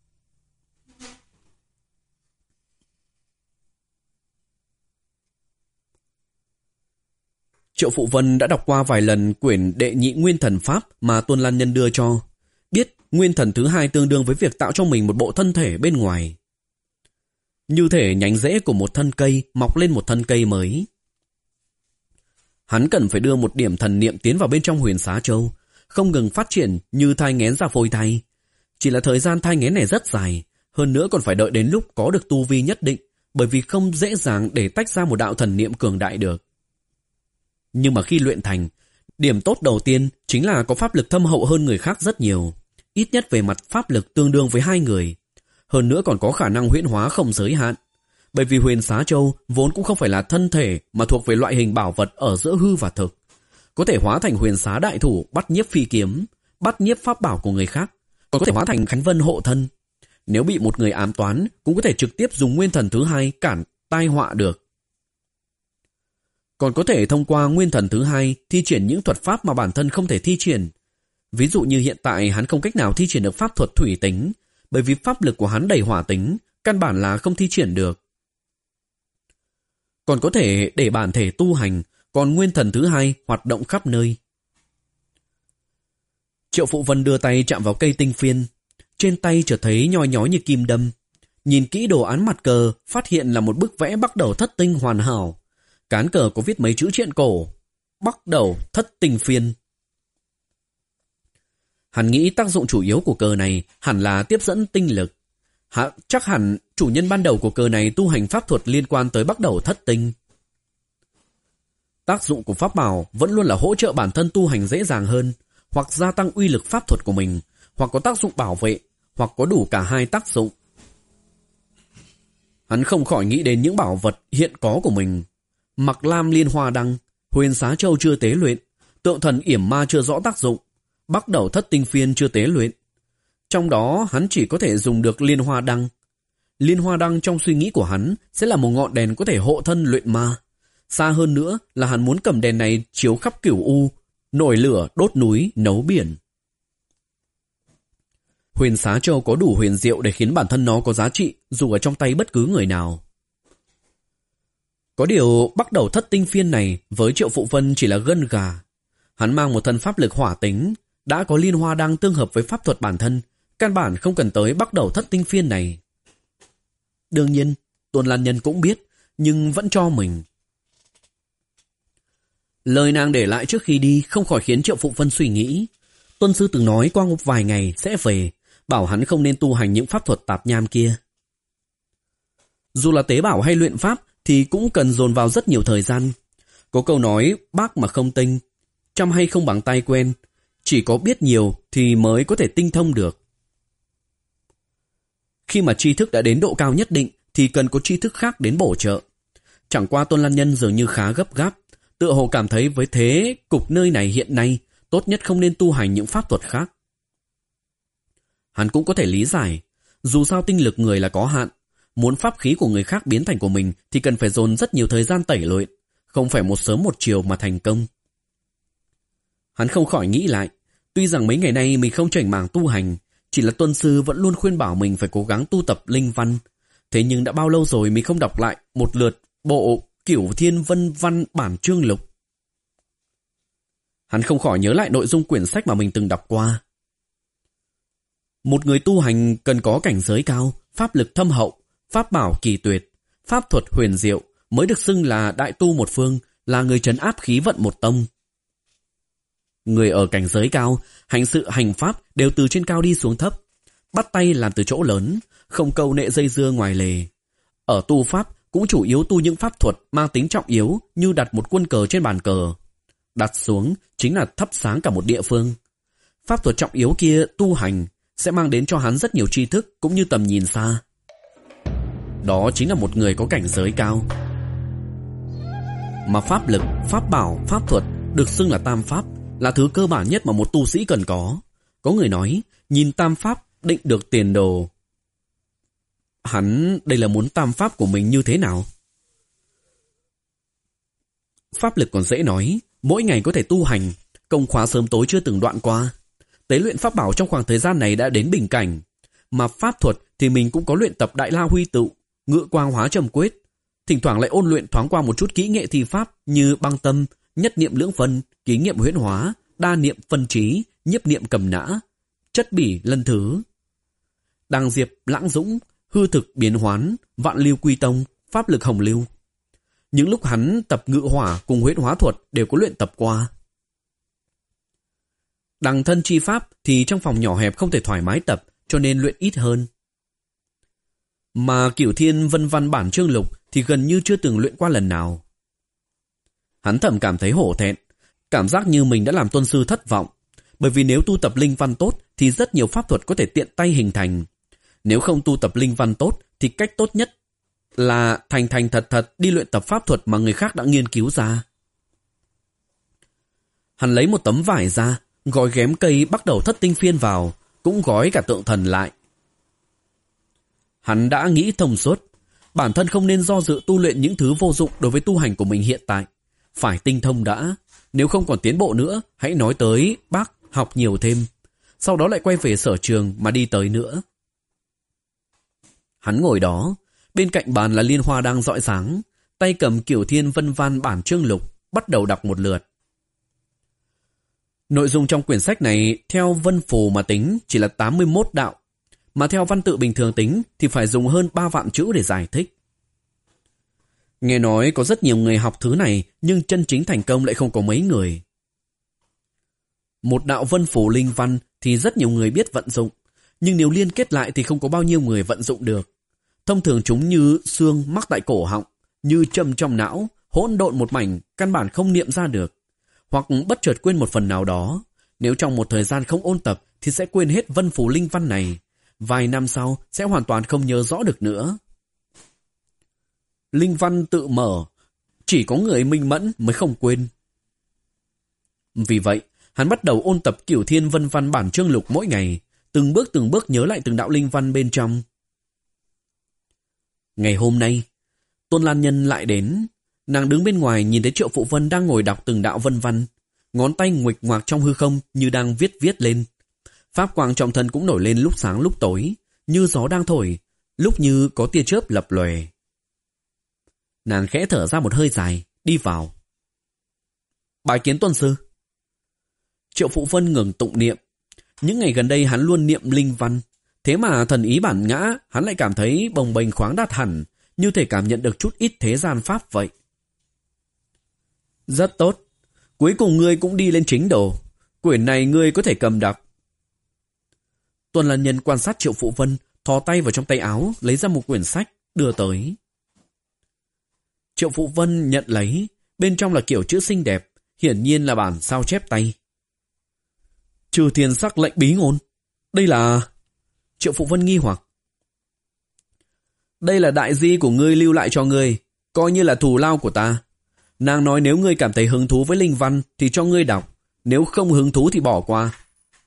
Speaker 1: Triệu Phụ Vân đã đọc qua vài lần quyển đệ nhị nguyên thần pháp mà Tôn Lan Nhân đưa cho, biết nguyên thần thứ hai tương đương với việc tạo cho mình một bộ thân thể bên ngoài. Như thể nhánh rễ của một thân cây mọc lên một thân cây mới. Hắn cần phải đưa một điểm thần niệm tiến vào bên trong Huyền Xá Châu, không ngừng phát triển như thai nghén ra phôi thai. Chỉ là thời gian thai nghén này rất dài, hơn nữa còn phải đợi đến lúc có được tu vi nhất định, bởi vì không dễ dàng để tách ra một đạo thần niệm cường đại được. Nhưng mà khi luyện thành, điểm tốt đầu tiên chính là có pháp lực thâm hậu hơn người khác rất nhiều, ít nhất về mặt pháp lực tương đương với hai người. Hơn nữa còn có khả năng huyễn hóa không giới hạn, bởi vì Huyền Xá Châu vốn cũng không phải là thân thể mà thuộc về loại hình bảo vật ở giữa hư và thực, có thể hóa thành Huyền Xá Đại Thủ bắt nhiếp phi kiếm, bắt nhiếp pháp bảo của người khác, còn có thể hóa thành Khánh Vân hộ thân. Nếu bị một người ám toán cũng có thể trực tiếp dùng nguyên thần thứ hai cản tai họa được. Còn có thể thông qua nguyên thần thứ hai thi triển những thuật pháp mà bản thân không thể thi triển. Ví dụ như hiện tại hắn không cách nào thi triển được pháp thuật thủy tính, bởi vì pháp lực của hắn đầy hỏa tính, căn bản là không thi triển được. Còn có thể để bản thể tu hành, còn nguyên thần thứ hai hoạt động khắp nơi. Triệu Phụ Vân đưa tay chạm vào cây tinh phiên, trên tay chợt thấy nhoi nhói như kim đâm. Nhìn kỹ đồ án mặt cờ, phát hiện là một bức vẽ bắt đầu thất tinh hoàn hảo. Cán cờ có viết mấy chữ triện cổ, bắt đầu thất tinh phiên. Hắn nghĩ tác dụng chủ yếu của cờ này hẳn là tiếp dẫn tinh lực. Hả, chắc hẳn chủ nhân ban đầu của cờ này tu hành pháp thuật liên quan tới bắt đầu thất tinh. Tác dụng của pháp bảo vẫn luôn là hỗ trợ bản thân tu hành dễ dàng hơn, hoặc gia tăng uy lực pháp thuật của mình, hoặc có tác dụng bảo vệ, hoặc có đủ cả hai tác dụng. Hắn không khỏi nghĩ đến những bảo vật hiện có của mình. Mặc Lam Liên Hoa Đăng, Huyền Xá Châu chưa tế luyện, Tượng Thần Yểm Ma chưa rõ tác dụng, bắt đầu thất tinh phiên chưa tế luyện. Trong đó hắn chỉ có thể dùng được Liên Hoa Đăng. Liên Hoa Đăng trong suy nghĩ của hắn sẽ là một ngọn đèn có thể hộ thân luyện ma. Xa hơn nữa là hắn muốn cầm đèn này chiếu khắp cửu u, nổi lửa đốt núi nấu biển. Huyền Xá Châu có đủ huyền diệu để khiến bản thân nó có giá trị dù ở trong tay bất cứ người nào. Có điều bắt đầu thất tinh phiên này với Triệu Phụ Vân chỉ là gân gà. Hắn mang một thân pháp lực hỏa tính, đã có Liên Hoa Đăng tương hợp với pháp thuật bản thân, căn bản không cần tới bắt đầu thất tinh phiên này. Đương nhiên, Tôn Lan Nhân cũng biết, nhưng vẫn cho mình. Lời nàng để lại trước khi đi không khỏi khiến Triệu Phụ Vân suy nghĩ. Tuân sư từng nói qua một vài ngày sẽ về, bảo hắn không nên tu hành những pháp thuật tạp nham kia. Dù là tế bảo hay luyện pháp thì cũng cần dồn vào rất nhiều thời gian. Có câu nói bác mà không tinh, chăm hay không bằng tay quen, chỉ có biết nhiều thì mới có thể tinh thông được. Khi mà tri thức đã đến độ cao nhất định thì cần có tri thức khác đến bổ trợ. Chẳng qua Tôn Lan Nhân dường như khá gấp gáp, tựa hồ cảm thấy với thế cục nơi này hiện nay tốt nhất không nên tu hành những pháp thuật khác. Hắn cũng có thể lý giải, dù sao tinh lực người là có hạn, muốn pháp khí của người khác biến thành của mình thì cần phải dồn rất nhiều thời gian tẩy luyện, không phải một sớm một chiều mà thành công. Hắn không khỏi nghĩ lại, tuy rằng mấy ngày nay mình không chảnh mảng tu hành, chỉ là Tuân sư vẫn luôn khuyên bảo mình phải cố gắng tu tập linh văn, thế nhưng đã bao lâu rồi mình không đọc lại một lượt bộ Cửu Thiên Vân Văn bản chương lục. Hắn không khỏi nhớ lại nội dung quyển sách mà mình từng đọc qua. Một người tu hành cần có cảnh giới cao, pháp lực thâm hậu, pháp bảo kỳ tuyệt, pháp thuật huyền diệu mới được xưng là đại tu một phương, là người trấn áp khí vận một tông. Người ở cảnh giới cao, hành sự hành pháp đều từ trên cao đi xuống thấp, bắt tay làm từ chỗ lớn, không câu nệ dây dưa ngoài lề. Ở tu pháp cũng chủ yếu tu những pháp thuật mang tính trọng yếu như đặt một quân cờ trên bàn cờ. Đặt xuống chính là thắp sáng cả một địa phương. Pháp thuật trọng yếu kia tu hành, sẽ mang đến cho hắn rất nhiều tri thức cũng như tầm nhìn xa. Đó chính là một người có cảnh giới cao. Mà pháp lực, pháp bảo, pháp thuật được xưng là tam pháp, là thứ cơ bản nhất mà một tu sĩ cần có. Có người nói, nhìn tam pháp định được tiền đồ. Hắn đây là muốn tam pháp của mình như thế nào? Pháp lực còn dễ nói, mỗi ngày có thể tu hành, công khóa sớm tối chưa từng đoạn qua. Tế luyện pháp bảo trong khoảng thời gian này đã đến bình cảnh. Mà pháp thuật thì mình cũng có luyện tập Đại La Huy Tự, Ngự Quang Hóa Trầm Quyết. Thỉnh thoảng lại ôn luyện thoáng qua một chút kỹ nghệ thi pháp như băng tâm, nhất niệm lưỡng phân, ký nghiệm huyễn hóa, đa niệm phân trí, nhiếp niệm cầm nã, chất bỉ lân thứ, đăng diệp lãng dũng, hư thực biến hoán, vạn lưu quy tông, pháp lực hồng lưu. Những lúc hắn tập ngự hỏa cùng huyễn hóa thuật đều có luyện tập qua. Đằng thân chi pháp thì trong phòng nhỏ hẹp không thể thoải mái tập, cho nên luyện ít hơn. Mà Cửu Thiên Vân Văn Bản Chương Lục thì gần như chưa từng luyện qua lần nào. Hắn thầm cảm thấy hổ thẹn, cảm giác như mình đã làm tôn sư thất vọng, bởi vì nếu tu tập linh văn tốt thì rất nhiều pháp thuật có thể tiện tay hình thành. Nếu không tu tập linh văn tốt thì cách tốt nhất là thành thành thật thật đi luyện tập pháp thuật mà người khác đã nghiên cứu ra. Hắn lấy một tấm vải ra, gói ghém cây bắt đầu thất tinh phiên vào, cũng gói cả tượng thần lại. Hắn đã nghĩ thông suốt, bản thân không nên do dự tu luyện những thứ vô dụng đối với tu hành của mình hiện tại. Phải tinh thông đã, nếu không còn tiến bộ nữa, hãy nói tới bác học nhiều thêm, sau đó lại quay về sở trường mà đi tới nữa. Hắn ngồi đó, bên cạnh bàn là liên hoa đang rọi sáng, tay cầm Cửu Thiên Vân Văn Bản Chương Lục, bắt đầu đọc một lượt. Nội dung trong quyển sách này theo vân phù mà tính chỉ là tám mươi mốt đạo, mà theo văn tự bình thường tính thì phải dùng hơn ba vạn chữ để giải thích. Nghe nói có rất nhiều người học thứ này, nhưng chân chính thành công lại không có mấy người. Một đạo vân phù linh văn thì rất nhiều người biết vận dụng, nhưng nếu liên kết lại thì không có bao nhiêu người vận dụng được. Thông thường chúng như xương mắc tại cổ họng, như châm trong não, hỗn độn một mảnh, căn bản không niệm ra được. Hoặc bất chợt quên một phần nào đó. Nếu trong một thời gian không ôn tập thì sẽ quên hết vân phù linh văn này. Vài năm sau sẽ hoàn toàn không nhớ rõ được nữa. Linh văn tự mở, chỉ có người minh mẫn mới không quên. Vì vậy, hắn bắt đầu ôn tập Cửu Thiên Vân Văn Bản Chương Lục mỗi ngày, từng bước từng bước nhớ lại từng đạo linh văn bên trong. Ngày hôm nay, Tôn Lan Nhân lại đến. Nàng đứng bên ngoài nhìn thấy Triệu Phụ Vân đang ngồi đọc từng đạo vân văn, ngón tay nguệch ngoạc trong hư không như đang viết viết lên. Pháp quang trọng thân cũng nổi lên lúc sáng lúc tối, như gió đang thổi, lúc như có tia chớp lập lòe. Nàng khẽ thở ra một hơi dài, đi vào. Bái kiến tôn sư. Triệu Phụ Vân ngừng tụng niệm. Những ngày gần đây hắn luôn niệm linh văn, thế mà thần ý bản ngã hắn lại cảm thấy bồng bềnh khoáng đạt hẳn, như thể cảm nhận được chút ít thế gian pháp vậy. Rất tốt, cuối cùng ngươi cũng đi lên chính đồ. Quyển này ngươi có thể cầm đọc. Tôn Lan Nhân quan sát Triệu Phụ Vân, thò tay vào trong tay áo, lấy ra một quyển sách, đưa tới. Triệu Phụ Vân nhận lấy, bên trong là kiểu chữ xinh đẹp, hiển nhiên là bản sao chép tay. Chư thiên sắc lệnh bí ngôn. Đây là... Triệu Phụ Vân nghi hoặc. Đây là đại di của ngươi lưu lại cho ngươi, coi như là thù lao của ta. Nàng nói nếu ngươi cảm thấy hứng thú với linh văn thì cho ngươi đọc, nếu không hứng thú thì bỏ qua.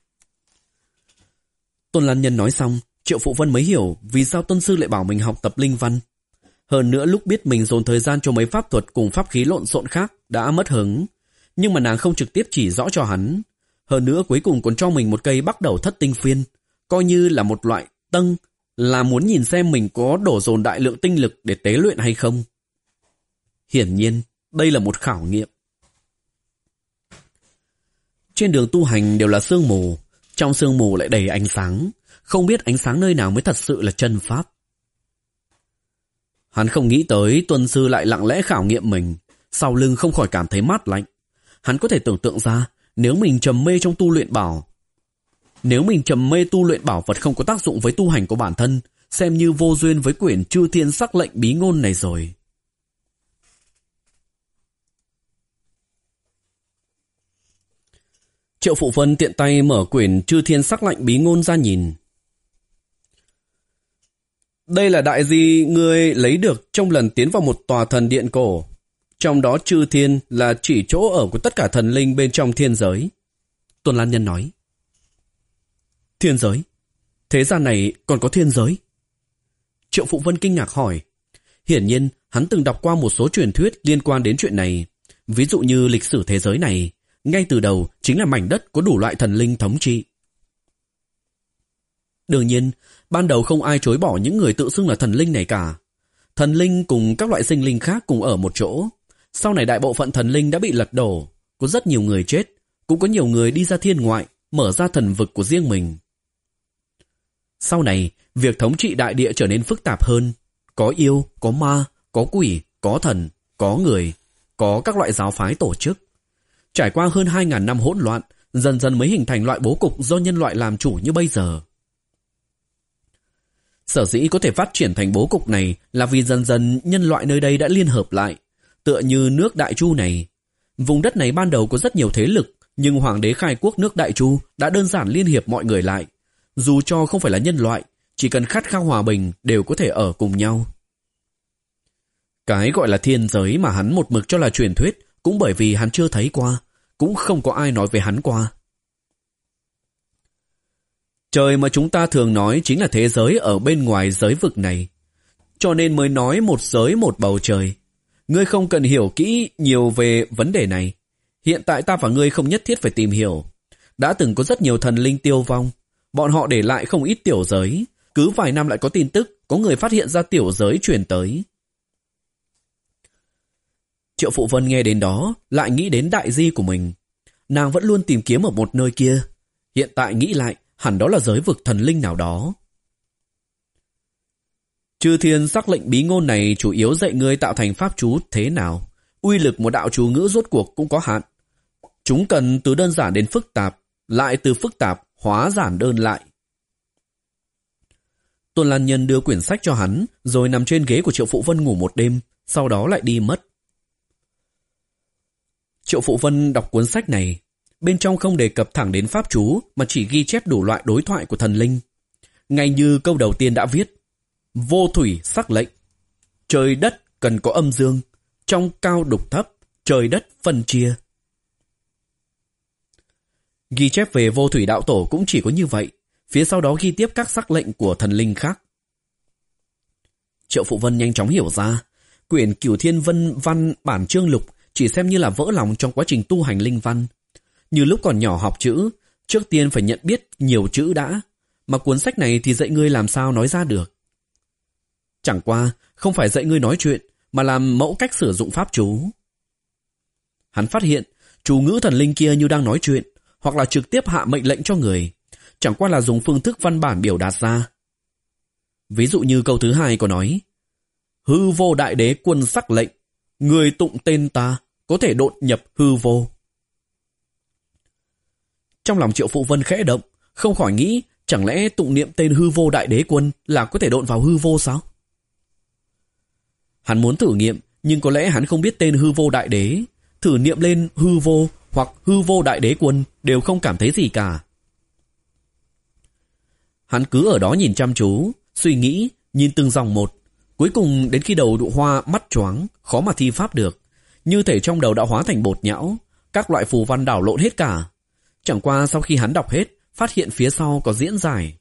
Speaker 1: Tôn Lan Nhân nói xong, Triệu Phụ Vân mới hiểu vì sao tôn sư lại bảo mình học tập linh văn. Hơn nữa lúc biết mình dồn thời gian cho mấy pháp thuật cùng pháp khí lộn xộn khác đã mất hứng, nhưng mà nàng không trực tiếp chỉ rõ cho hắn. Hơn nữa cuối cùng còn cho mình một cây bắt đầu thất tinh phiên, coi như là một loại tân, là muốn nhìn xem mình có đổ dồn đại lượng tinh lực để tế luyện hay không. Hiển nhiên, đây là một khảo nghiệm. Trên đường tu hành đều là sương mù, trong sương mù lại đầy ánh sáng, không biết ánh sáng nơi nào mới thật sự là chân pháp. Hắn không nghĩ tới tuân sư lại lặng lẽ khảo nghiệm mình, sau lưng không khỏi cảm thấy mát lạnh. Hắn có thể tưởng tượng ra, nếu mình trầm mê trong tu luyện bảo, nếu mình trầm mê tu luyện bảo vật không có tác dụng với tu hành của bản thân, xem như vô duyên với quyển Chư Thiên Sắc Lệnh bí ngôn này rồi. Triệu Phụ Vân tiện tay mở quyển Chư Thiên Sắc Lệnh Bí Ngôn ra nhìn. Đây là đại di ngươi lấy được trong lần tiến vào một tòa thần điện cổ. Trong đó chư thiên là chỉ chỗ ở của tất cả thần linh bên trong thiên giới. Tuần Lan Nhân nói. Thiên giới? Thế gian này còn có thiên giới? Triệu Phụ Vân kinh ngạc hỏi. Hiển nhiên, hắn từng đọc qua một số truyền thuyết liên quan đến chuyện này. Ví dụ như lịch sử thế giới này, ngay từ đầu chính là mảnh đất có đủ loại thần linh thống trị. Đương nhiên, ban đầu không ai chối bỏ những người tự xưng là thần linh này cả. Thần linh cùng các loại sinh linh khác cùng ở một chỗ. Sau này đại bộ phận thần linh đã bị lật đổ, có rất nhiều người chết, cũng có nhiều người đi ra thiên ngoại, mở ra thần vực của riêng mình. Sau này, việc thống trị đại địa trở nên phức tạp hơn. Có yêu, có ma, có quỷ, có thần, có người, có các loại giáo phái tổ chức. Trải qua hơn hai ngàn năm hỗn loạn, dần dần mới hình thành loại bố cục do nhân loại làm chủ như bây giờ. Sở dĩ có thể phát triển thành bố cục này là vì dần dần nhân loại nơi đây đã liên hợp lại, tựa như nước Đại Chu này. Vùng đất này ban đầu có rất nhiều thế lực, nhưng Hoàng đế khai quốc nước Đại Chu đã đơn giản liên hiệp mọi người lại. Dù cho không phải là nhân loại, chỉ cần khát khao hòa bình đều có thể ở cùng nhau. Cái gọi là thiên giới mà hắn một mực cho là truyền thuyết cũng bởi vì hắn chưa thấy qua, cũng không có ai nói về hắn qua. Trời mà chúng ta thường nói chính là thế giới ở bên ngoài giới vực này, cho nên mới nói một giới một bầu trời. Ngươi không cần hiểu kỹ nhiều về vấn đề này. Hiện tại ta và ngươi không nhất thiết phải tìm hiểu. Đã từng có rất nhiều thần linh tiêu vong, bọn họ để lại không ít tiểu giới. Cứ vài năm lại có tin tức, có người phát hiện ra tiểu giới truyền tới. Triệu Phụ Vân nghe đến đó, lại nghĩ đến đại di của mình. Nàng vẫn luôn tìm kiếm ở một nơi kia. Hiện tại nghĩ lại, hẳn đó là giới vực thần linh nào đó. Chư Thiên Sắc Lệnh Bí Ngôn này chủ yếu dạy ngươi tạo thành pháp chú thế nào. Uy lực một đạo chú ngữ rốt cuộc cũng có hạn. Chúng cần từ đơn giản đến phức tạp, lại từ phức tạp hóa giản đơn lại. Tuần Lan Nhân đưa quyển sách cho hắn, rồi nằm trên ghế của Triệu Phụ Vân ngủ một đêm, sau đó lại đi mất. Triệu Phụ Vân đọc cuốn sách này, bên trong không đề cập thẳng đến pháp chú mà chỉ ghi chép đủ loại đối thoại của thần linh. Ngay như câu đầu tiên đã viết: vô thủy sắc lệnh, trời đất cần có âm dương, trong cao đục thấp, trời đất phân chia. Ghi chép về vô thủy đạo tổ cũng chỉ có như vậy, phía sau đó ghi tiếp các sắc lệnh của thần linh khác. Triệu Phụ Vân nhanh chóng hiểu ra, quyển Cửu Thiên Vân Văn bản chương lục chỉ xem như là vỡ lòng trong quá trình tu hành linh văn. Như lúc còn nhỏ học chữ, trước tiên phải nhận biết nhiều chữ đã, mà cuốn sách này thì dạy ngươi làm sao nói ra được. Chẳng qua, không phải dạy ngươi nói chuyện, mà làm mẫu cách sử dụng pháp chú. Hắn phát hiện, chú ngữ thần linh kia như đang nói chuyện, hoặc là trực tiếp hạ mệnh lệnh cho người, chẳng qua là dùng phương thức văn bản biểu đạt ra. Ví dụ như câu thứ hai có nói: hư vô đại đế quân sắc lệnh, người tụng tên ta, có thể độn nhập hư vô. Trong lòng Triệu Phụ Vân khẽ động, không khỏi nghĩ, chẳng lẽ tụng niệm tên hư vô đại đế quân là có thể độn vào hư vô sao? Hắn muốn thử nghiệm, nhưng có lẽ hắn không biết tên hư vô đại đế. Thử niệm lên hư vô hoặc hư vô đại đế quân đều không cảm thấy gì cả. Hắn cứ ở đó nhìn chăm chú, suy nghĩ, nhìn từng dòng một. Cuối cùng đến khi đầu đụ hoa mắt choáng, khó mà thi pháp được. Như thể trong đầu đã hóa thành bột nhão, các loại phù văn đảo lộn hết cả. Chẳng qua sau khi hắn đọc hết, phát hiện phía sau có diễn giải.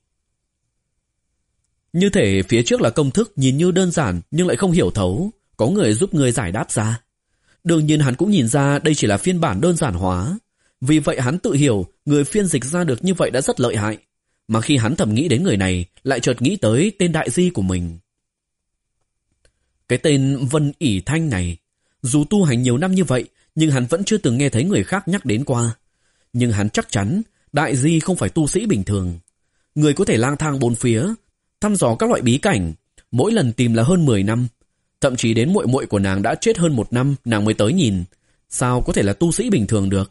Speaker 1: Như thể phía trước là công thức nhìn như đơn giản nhưng lại không hiểu thấu, có người giúp người giải đáp ra. Đương nhiên hắn cũng nhìn ra đây chỉ là phiên bản đơn giản hóa. Vì vậy hắn tự hiểu người phiên dịch ra được như vậy đã rất lợi hại. Mà khi hắn thầm nghĩ đến người này, lại chợt nghĩ tới tên đại di của mình. Cái tên Vân ỷ Thanh này, dù tu hành nhiều năm như vậy, nhưng hắn vẫn chưa từng nghe thấy người khác nhắc đến qua. Nhưng hắn chắc chắn đại di không phải tu sĩ bình thường. Người có thể lang thang bốn phía, thăm dò các loại bí cảnh, mỗi lần tìm là hơn mười năm. Thậm chí đến muội muội của nàng đã chết hơn một năm, nàng mới tới nhìn. Sao có thể là tu sĩ bình thường được?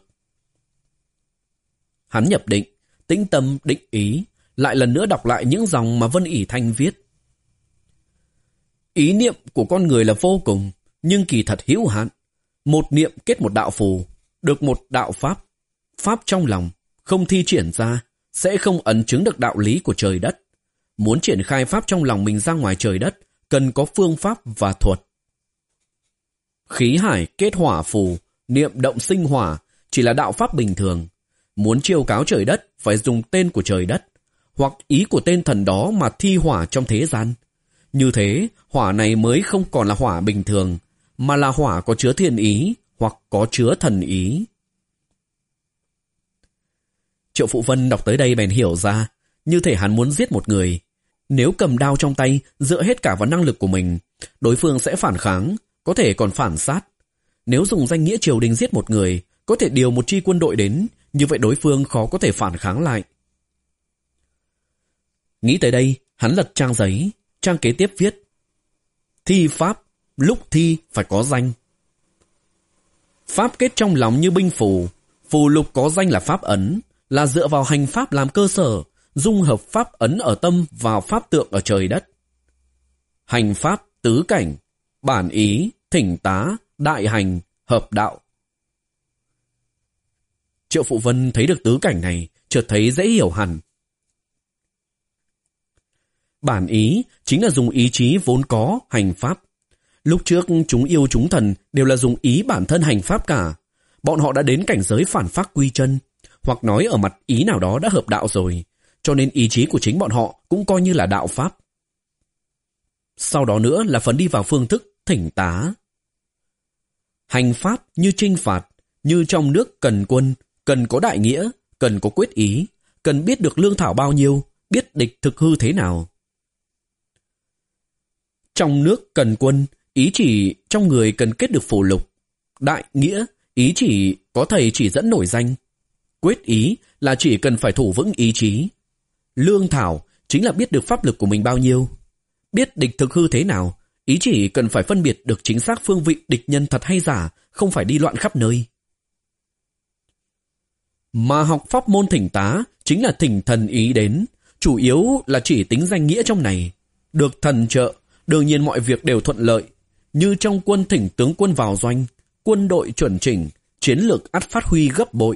Speaker 1: Hắn nhập định, tĩnh tâm định ý, lại lần nữa đọc lại những dòng mà Vân ỷ Thanh viết. Ý niệm của con người là vô cùng, nhưng kỳ thật hữu hạn. Một niệm kết một đạo phù, được một đạo pháp. Pháp trong lòng, không thi triển ra, sẽ không ấn chứng được đạo lý của trời đất. Muốn triển khai pháp trong lòng mình ra ngoài trời đất, cần có phương pháp và thuật. Khí hải kết hỏa phù, niệm động sinh hỏa, chỉ là đạo pháp bình thường. Muốn chiêu cáo trời đất, phải dùng tên của trời đất, hoặc ý của tên thần đó mà thi hỏa trong thế gian. Như thế, hỏa này mới không còn là hỏa bình thường, mà là hỏa có chứa thiên ý, hoặc có chứa thần ý. Triệu Phụ Vân đọc tới đây bèn hiểu ra, như thể hắn muốn giết một người. Nếu cầm đao trong tay, dựa hết cả vào năng lực của mình, đối phương sẽ phản kháng, có thể còn phản sát. Nếu dùng danh nghĩa triều đình giết một người, có thể điều một chi quân đội đến, như vậy đối phương khó có thể phản kháng lại. Nghĩ tới đây, hắn lật trang giấy, trang kế tiếp viết: thi pháp, lúc thi phải có danh. Pháp kết trong lòng như binh phù, phù lục có danh là pháp ấn, là dựa vào hành pháp làm cơ sở, dung hợp pháp ấn ở tâm vào pháp tượng ở trời đất. Hành pháp tứ cảnh, bản ý, thỉnh tá, đại hành, hợp đạo. Triệu Phụ Vân thấy được tứ cảnh này, chợt thấy dễ hiểu hẳn. Bản ý chính là dùng ý chí vốn có hành pháp. Lúc trước chúng yêu chúng thần đều là dùng ý bản thân hành pháp cả. Bọn họ đã đến cảnh giới phản pháp quy chân, hoặc nói ở mặt ý nào đó đã hợp đạo rồi, cho nên ý chí của chính bọn họ cũng coi như là đạo pháp. Sau đó nữa là phần đi vào phương thức thỉnh tá. Hành pháp như chinh phạt, như trong nước cần quân, cần có đại nghĩa, cần có quyết ý, cần biết được lương thảo bao nhiêu, biết địch thực hư thế nào. Trong nước cần quân, ý chỉ trong người cần kết được phù lục. Đại nghĩa, ý chỉ có thầy chỉ dẫn nổi danh. Quyết ý là chỉ cần phải thủ vững ý chí. Lương thảo chính là biết được pháp lực của mình bao nhiêu. Biết địch thực hư thế nào, ý chỉ cần phải phân biệt được chính xác phương vị địch nhân thật hay giả, không phải đi loạn khắp nơi. Mà học pháp môn thỉnh tá chính là thỉnh thần ý đến, chủ yếu là chỉ tính danh nghĩa trong này. Được thần trợ, đương nhiên mọi việc đều thuận lợi. Như trong quân thỉnh tướng quân vào doanh, quân đội chuẩn chỉnh, chiến lược ắt phát huy gấp bội.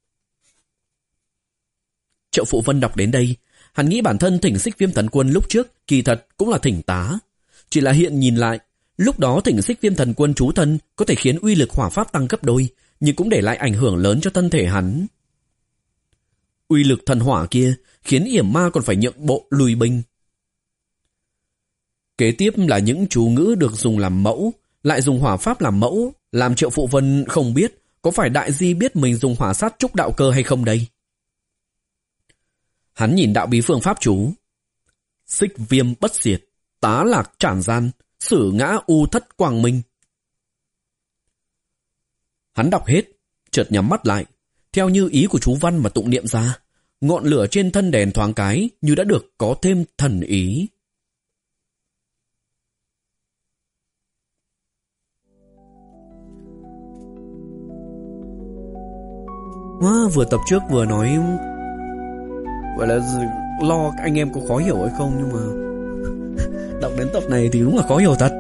Speaker 1: Triệu Phụ Vân đọc đến đây, hắn nghĩ bản thân thỉnh Xích Viêm Thần Quân lúc trước kỳ thật cũng là thỉnh tá. Chỉ là hiện nhìn lại, lúc đó thỉnh Xích Viêm Thần Quân trú thân có thể khiến uy lực hỏa pháp tăng gấp đôi, nhưng cũng để lại ảnh hưởng lớn cho thân thể hắn. Uy lực thần hỏa kia khiến yểm ma còn phải nhượng bộ lùi binh. Kế tiếp là những chú ngữ được dùng làm mẫu, lại dùng hỏa pháp làm mẫu, làm Triệu Phụ Vân không biết có phải đại di biết mình dùng hỏa sát trúc đạo cơ hay không đây. Hắn nhìn đạo bí phương pháp chú: xích viêm bất diệt, tá lạc trản gian, sử ngã u thất quang minh. Hắn đọc hết, chợt nhắm mắt lại, theo như ý của chú văn mà tụng niệm ra, ngọn lửa trên thân đèn thoáng cái như đã được có thêm thần ý. Wow, vừa tập trước vừa nói gọi là lo anh em có khó hiểu hay không, nhưng mà đọc đến tập này thì đúng là khó hiểu thật.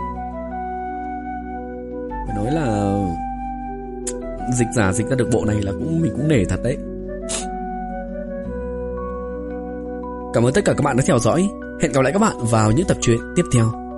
Speaker 1: Phải nói là dịch giả dịch ra được bộ này là cũng mình cũng nể thật đấy. Cảm ơn tất cả các bạn đã theo dõi. Hẹn gặp lại các bạn vào những tập truyện tiếp theo.